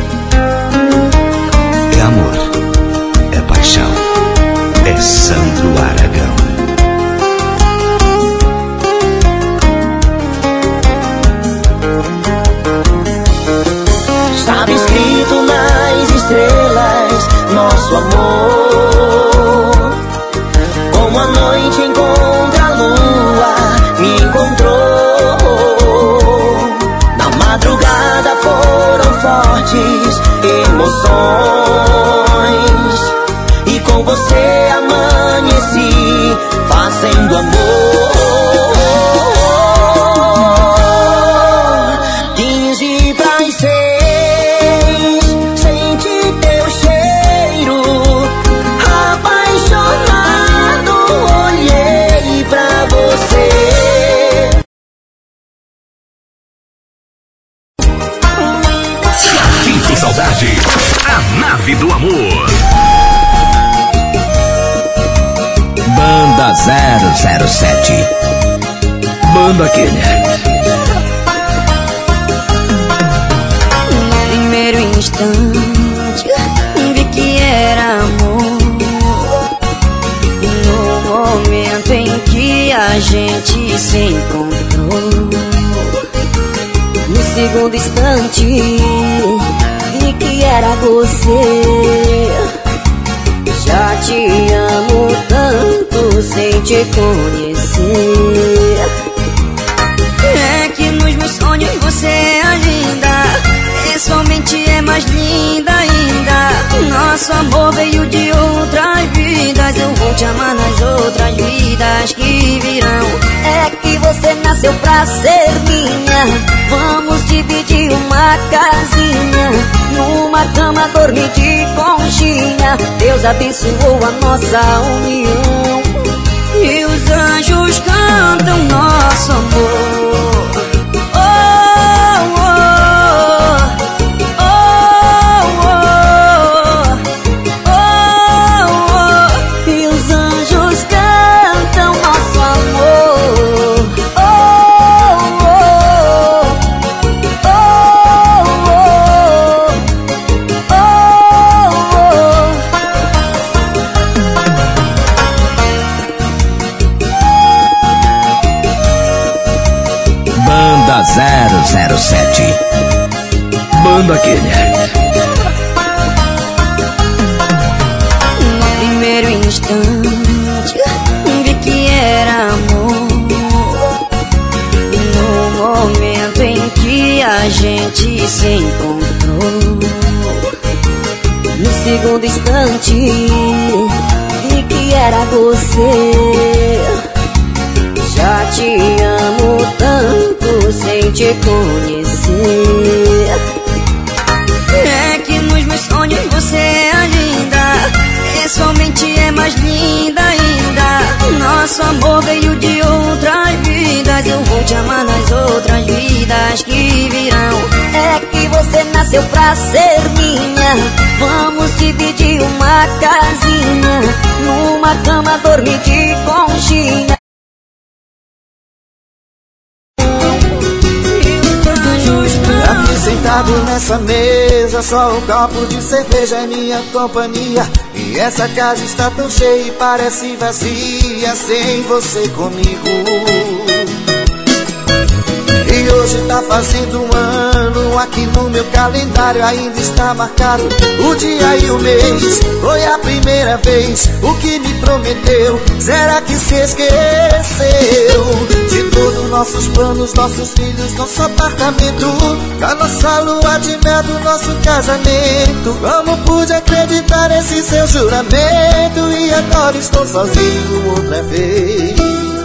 É amor, é paixão, é Sandro Aragão. Estava escrito nas estrelas nosso amor. Como a noite encontra a lua, me encontrou. Na madrugada foram fortes emoções, e com você amanheci fazendo amor. Quinze pras seis, senti teu cheiro, apaixonado olhei pra você. Caquito Saudade. A nave do amor. Banda zero zero sete. Banda Kenner. instante vi que era amor. No momento em que a gente se encontrou, no segundo instante vi que era você. Já te amo tanto sem te conhecer. É que nos meus sonhos você é linda, pessoalmente é mais linda ainda. Nosso amor veio de outras vidas, eu vou te amar nas outras vidas que virão. É que você nasceu pra ser minha, vamos dividir uma casinha, numa cama dormir de conchinha. Deus abençoou a nossa união e os anjos cantam nosso amor. zero zero sete. Banda Kenner. No primeiro instante vi que era amor. No momento em que a gente se encontrou, no segundo instante vi que era você. Já te amo tanto sem te conhecer. É que nos meus sonhos você é linda, pessoalmente é mais linda ainda. Nosso amor veio de outras vidas, eu vou te amar nas outras vidas que virão. É que você nasceu pra ser minha, vamos dividir uma casinha, numa cama dormir de conchinha. Sentado nessa mesa, só um copo de cerveja é minha companhia. E essa casa está tão cheia e parece vazia sem você comigo. E hoje tá fazendo um ano, aqui no meu calendário ainda está marcado o dia e o mês. Foi a primeira vez, o que me prometeu, será que se esqueceu? De todos nossos planos, nossos filhos, nosso apartamento, da nossa lua de mel, do nosso casamento. Como pude acreditar nesse seu juramento? E agora estou sozinho outra vez.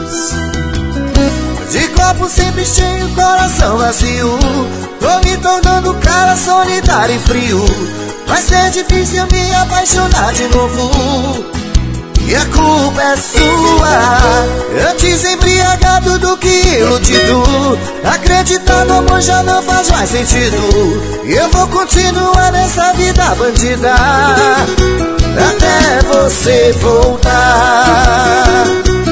De copo sempre cheio, coração vazio, tô me tornando um cara solitário e frio. Vai ser difícil me apaixonar de novo, e a culpa é sua. Antes embriagado do que iludido, acreditar no amor já não faz mais sentido. E eu vou continuar nessa vida bandida até você voltar.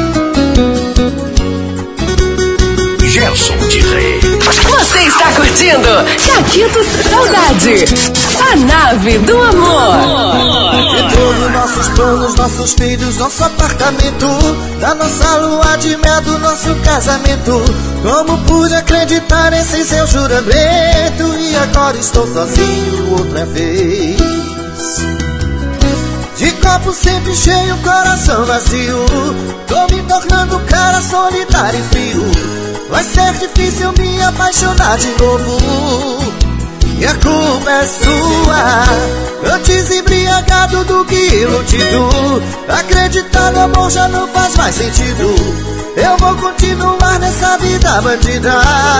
Gelson de Rei. Você está curtindo Caquito Saudade, a nave do amor. De todos nossos planos, nossos filhos, nosso apartamento, da nossa lua de mel, do nosso casamento. Como pude acreditar nesse seu juramento? E agora estou sozinho outra vez. De copo sempre cheio, coração vazio, tô me tornando um cara solitário e frio. Vai ser difícil me apaixonar de novo, e a culpa é sua. Antes embriagado do que iludido, acreditar no amor já não faz mais sentido. Eu vou continuar nessa vida bandida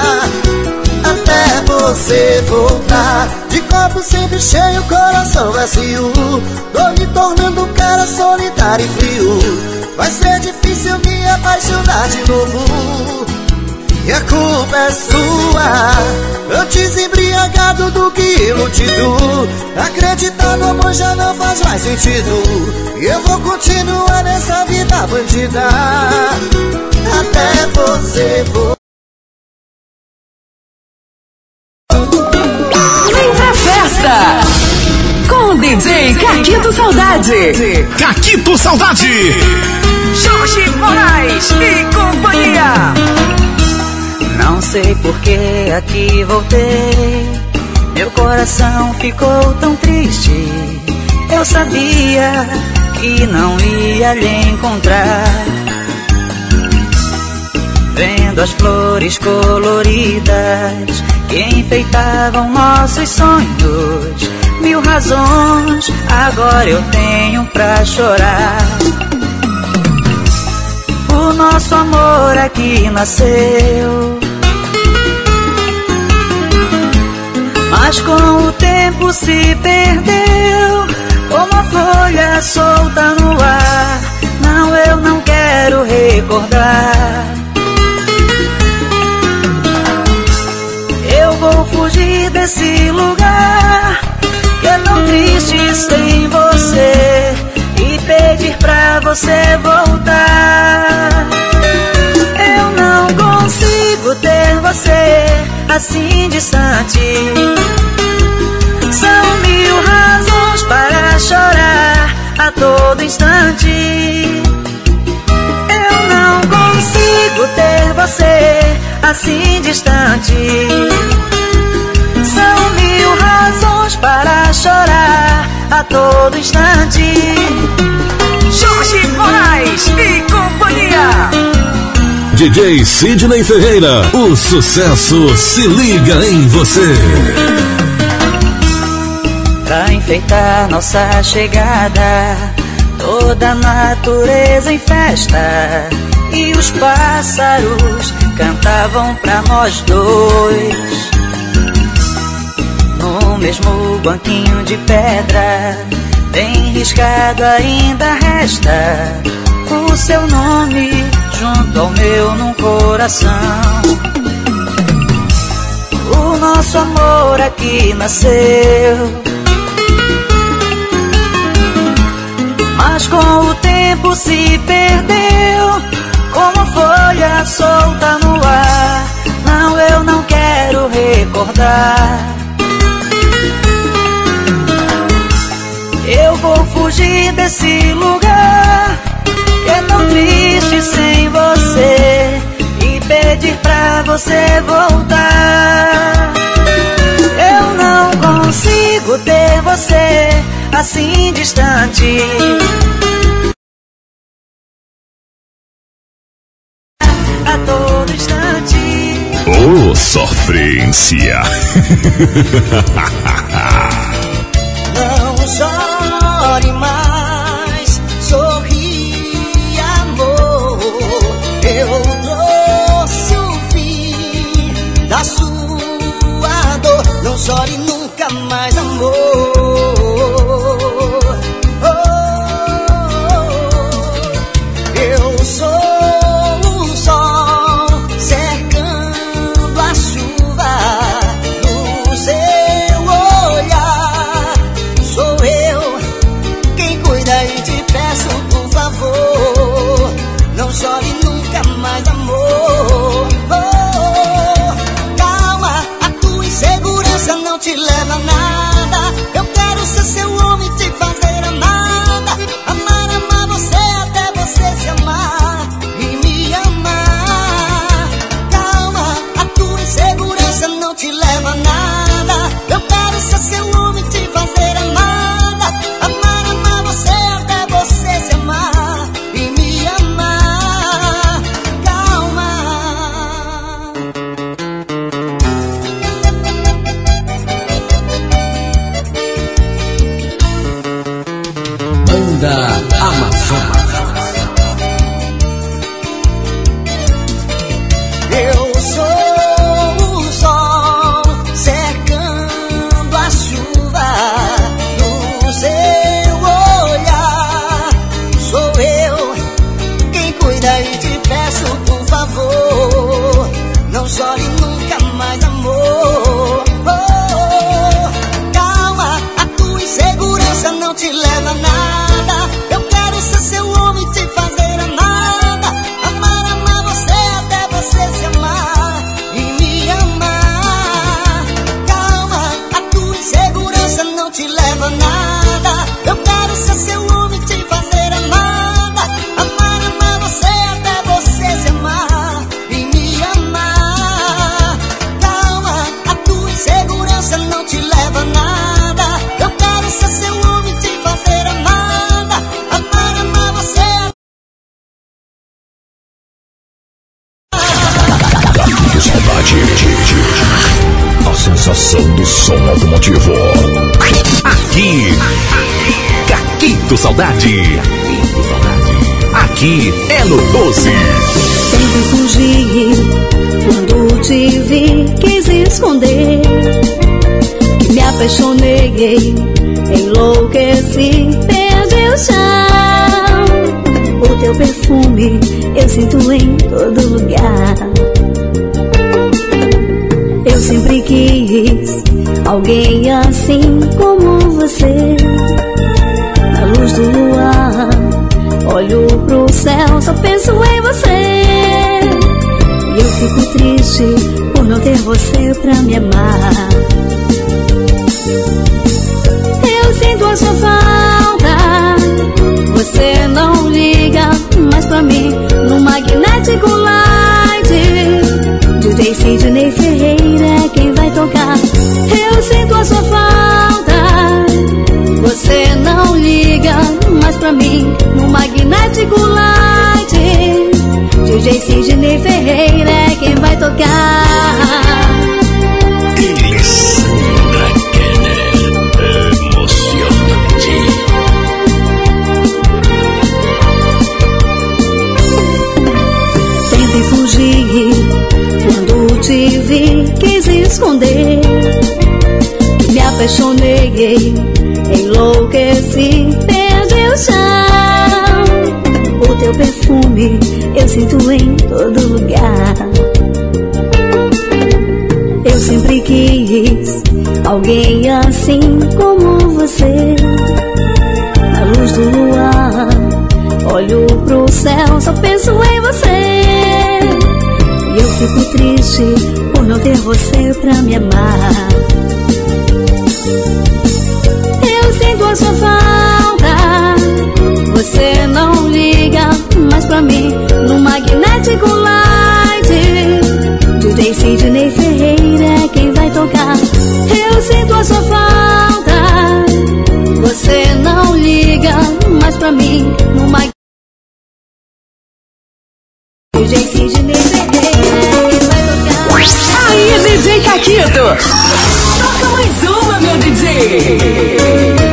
até você voltar. De copo sempre cheio, coração vazio, tô me tornando um cara solitário e frio. Vai ser difícil me apaixonar de novo, e a culpa é sua. Antes embriagado do que iludido, acreditar no amor já não faz mais sentido. E eu vou continuar nessa vida bandida até você voltar. Vem pra festa! D J Caquito Saudade. Caquito Saudade. Jorge Moraes e companhia. Não sei por que aqui voltei, meu coração ficou tão triste. Eu sabia que não ia lhe encontrar. Vendo as flores coloridas que enfeitavam nossos sonhos, mil razões agora eu tenho pra chorar. O nosso amor aqui nasceu, mas com o tempo se perdeu, como a folha solta no ar. Não, eu não quero recordar. Eu vou fugir desse lugar que é tão triste sem você, e pedir pra você voltar. Eu não consigo ter você assim distante. São mil razões para chorar a todo instante. Eu não consigo ter você assim distante. São mil razões para chorar a todo instante. Jorge Moraes e companhia. D J Sidney Ferreira, o sucesso se liga em você. Pra enfeitar nossa chegada, toda a natureza em festa, e os pássaros cantavam pra nós dois. No mesmo banquinho de pedra, bem riscado ainda resta o seu nome junto ao meu num coração. O nosso amor aqui nasceu, mas com o tempo se perdeu, como folha solta no ar. Não, eu não quero recordar. Eu vou fugir desse lugar que é tão triste sem você, e pedir pra você voltar. Eu não consigo ter você assim distante. A todo instante. Oh, sofrência. Não chore mais, sorri, amor. Eu trouxe o fim da sua dor. Não chore nunca mais, amor. Oh, eu sou o sol cercando a chuva do seu olhar. Sou eu quem cuida e te peço, por favor, não chore nunca mais, amor. Oh, calma, a tua insegurança não te leva a nada. Eu quero ser seu homem, te fazer amada. Amar, amar você até você se amar e me amar. Calma, a tua insegurança não te leva a nada. Eu quero ser seu homem, te fazer amada. Amar, amar você até você se amar e me amar. Calma. Banda Amazonas. Eu sou o sol cercando a chuva do seu olhar. Sou eu quem cuida e te peço, por favor, não chore nunca mais, amor. Oh, calma, a tua insegurança não te leva a nada. Eu quero ser seu homem, te fazer amada. Amar, amar você até você se amar e me amar. Calma, a tua insegurança não te leva a nada. sensação do som automotivo. Aqui, Caquito Saudade. Caquito Saudade. Aqui é no doze. Sempre fugi, quando te vi, quis esconder. Me apaixonei, enlouqueci, perdi o chão. O teu perfume eu sinto em todo lugar. Eu sempre quis alguém assim como você. Na luz do luar, olho pro céu, só penso em você. E eu fico triste por não ter você pra me amar. Eu sinto a sua falta, você não liga mais pra mim. No Magnético Light, D J Sidney Ferreira é quem vai tocar. Eu sinto a sua falta, você não liga mais pra mim. No Magnético Light, D J Sidney Ferreira é quem vai tocar. Alexandra Kenner, emocionante. Tentei fugir, quando te vi, quis esconder. Me apaixonei, enlouqueci, perdi o chão. O teu perfume eu sinto em todo lugar. Eu sempre quis alguém assim como você. Na luz do luar, olho pro céu, só penso em você. E eu fico triste por não ter você pra me amar. Eu sinto a sua falta, você não liga mais pra mim. No Magnético Light, D J Sidney Ferreira é quem vai tocar. Eu sinto a sua falta, você não liga mais pra mim. No Magnético D J Sidney Ferreira é quem vai tocar. Aí, D J Caquito, toca mais uma, meu D J.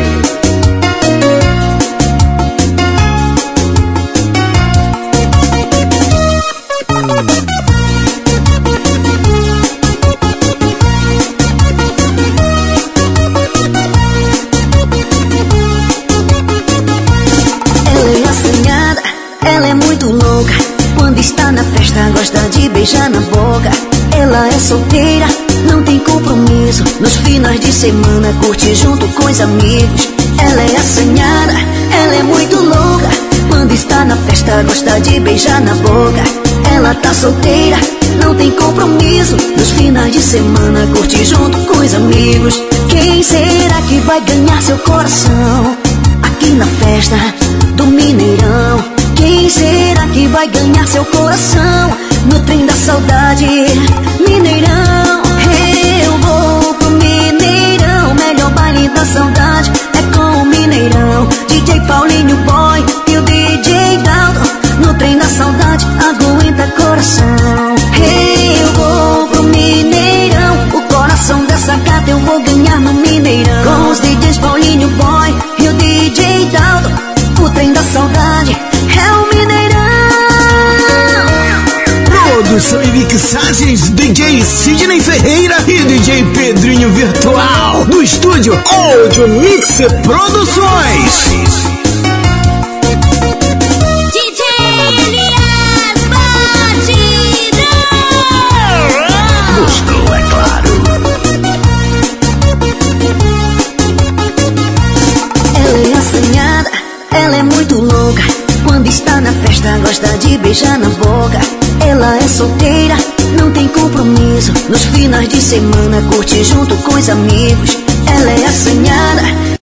Ela é muito louca, quando está na festa gosta de beijar na boca. Ela é solteira, não tem compromisso, nos finais de semana curte junto com os amigos. Ela é assanhada, ela é muito louca, quando está na festa gosta de beijar na boca. Ela tá solteira, não tem compromisso, nos finais de semana curte junto com os amigos. Quem será que vai ganhar seu coração aqui na festa do Mineirão? Quem será que vai ganhar seu coração no trem da saudade, Mineirão? Eu vou pro Mineirão, melhor baile da saudade é com o Mineirão. D J Paulinho Boy e o D J Dalton, no trem da saudade aguenta coração. Eu vou pro Mineirão, o coração dessa gata eu vou ganhar no Mineirão. Com os D Js Paulinho Boy e o D J Dalton, o trem da saudade é o Mineirão. Produção e mixagens D J Sidney Ferreira e D J Pedrinho Virtual, do estúdio Audio Mix Produções. D J Elias Batidão. Gostou, é claro. Ela é assanhada, ela é muito louca, quando está na festa gosta de beijar na boca. Ela é solteira, não tem compromisso, nos finais de semana curte junto com os amigos. Ela é assanhada,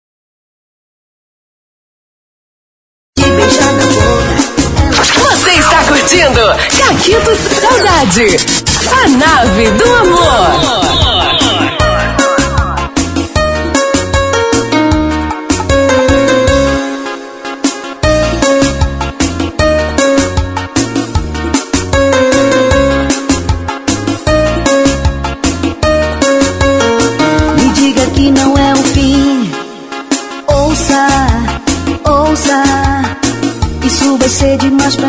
de beijar na boca. Você está curtindo Caquito Saudade, a nave do amor.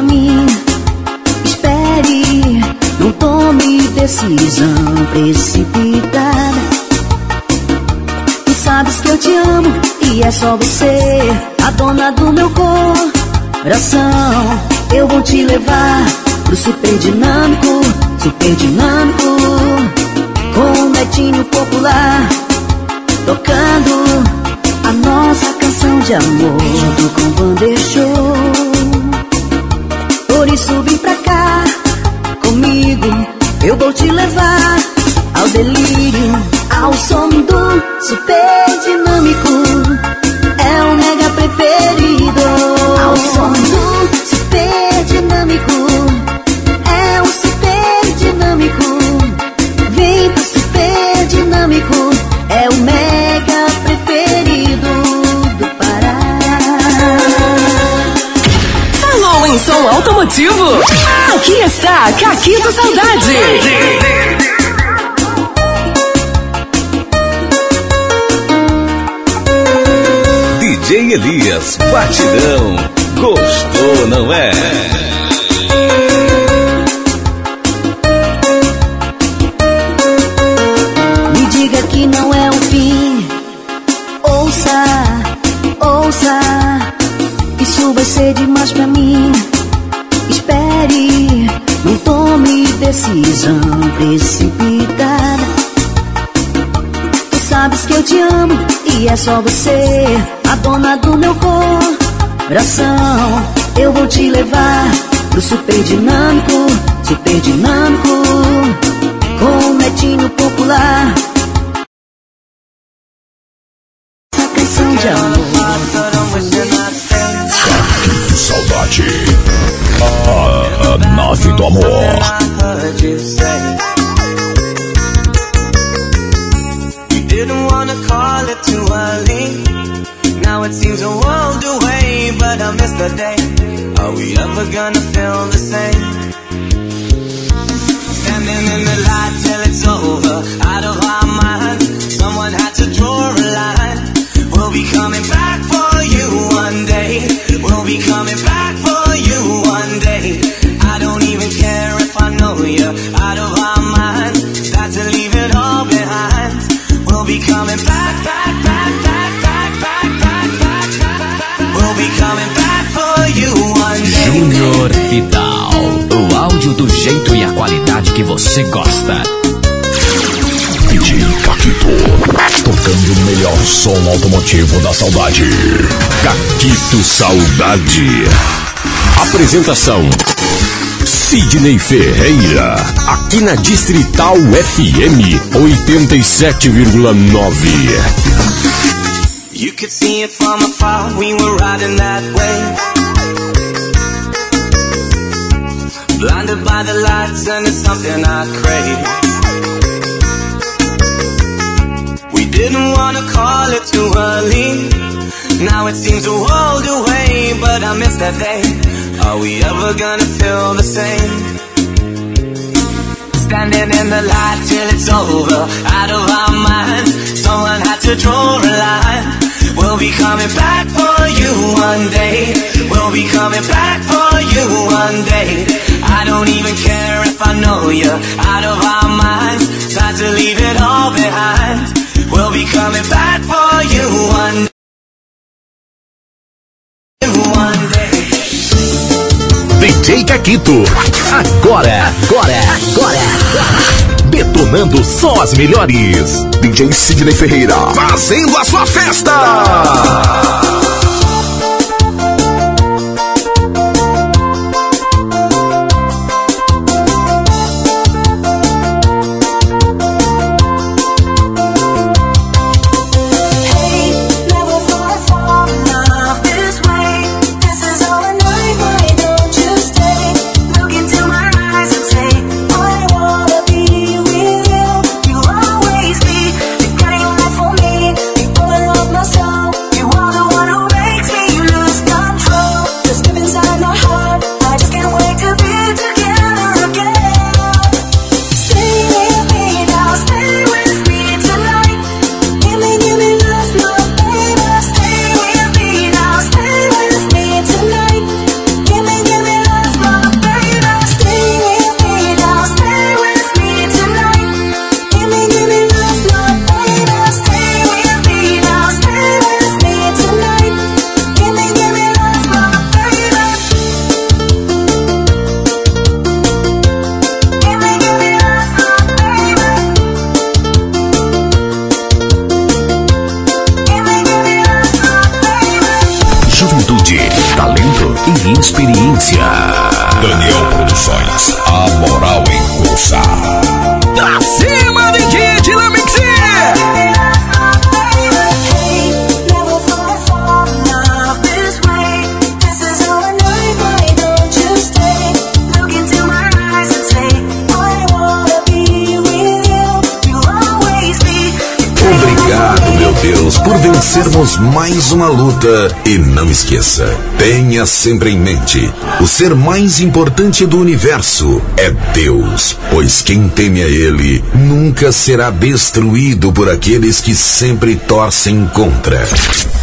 pra mim. Espere, não tome decisão precipitada. Tu sabes que eu te amo e é só você, a dona do meu coração. Eu vou te levar pro super dinâmico, super dinâmico, com um netinho popular tocando a nossa canção de amor, junto com o Vander Show. Por isso vem pra cá comigo, eu vou te levar ao delírio, ao som do super dinâmico. É o mega preferido. Ao som do super dinâmico. É o super dinâmico. Vem pro super dinâmico. É o mega preferido do Pará. Falou em som automotivo? Aqui está Caquito Saudade. D J Elias, batidão, gostou, não é? Me diga que não é o fim. Ouça, ouça, isso vai ser demais pra mim. Espere, não tome decisão precipitada. Tu sabes que eu te amo e é só você, a dona do meu coração. Eu vou te levar pro super dinâmico, super dinâmico, com um netinho popular. Essa canção de amor. Caquito Saudade, a nave do amor. Didn't wanna call it too early. Now it seems a world away, but I miss the day. Are we ever gonna feel the same? Standing in the light till it's over, out of our minds. Someone had to draw a line. We'll be coming back for you one day. We'll be coming back for you one day. I don't even care if I know you're out of our minds. Start to leave it all behind. We'll be coming back, back, back, back, back, back, back, back, back. We'll be coming back for you one day. Júnior Vidal, o áudio do jeito e a qualidade que você gosta. D J Caquito, tocando o melhor som automotivo da saudade. Caquito Saudade. Apresentação: Sidney Ferreira, aqui na Distrital F M oitenta e sete vírgula nove. You could see it from afar, we were riding that way. Blinded by the lights and it's something I crave. We didn't wanna call it too early. Now it seems a world away, but I miss that day. Are we ever gonna feel the same? Standing in the light till it's over, out of our minds. Someone had to draw a line. We'll be coming back for you one day. We'll be coming back for you one day. I don't even care if I know you're out of our minds. Time to leave it all behind. We'll be coming back for you one day. One day. D J Caquito, agora, agora, agora, detonando só as melhores. D J Sidney Ferreira, fazendo a sua festa. You are the one who e experiência. Daniel Produções, a moral em força. Pra cima de Didi na Mixer! Obrigado, meu Deus, por vencermos mais uma luta. E não esqueça, tenha sempre em mente, o ser mais importante do universo é Deus, pois quem teme a Ele nunca será destruído por aqueles que sempre torcem contra.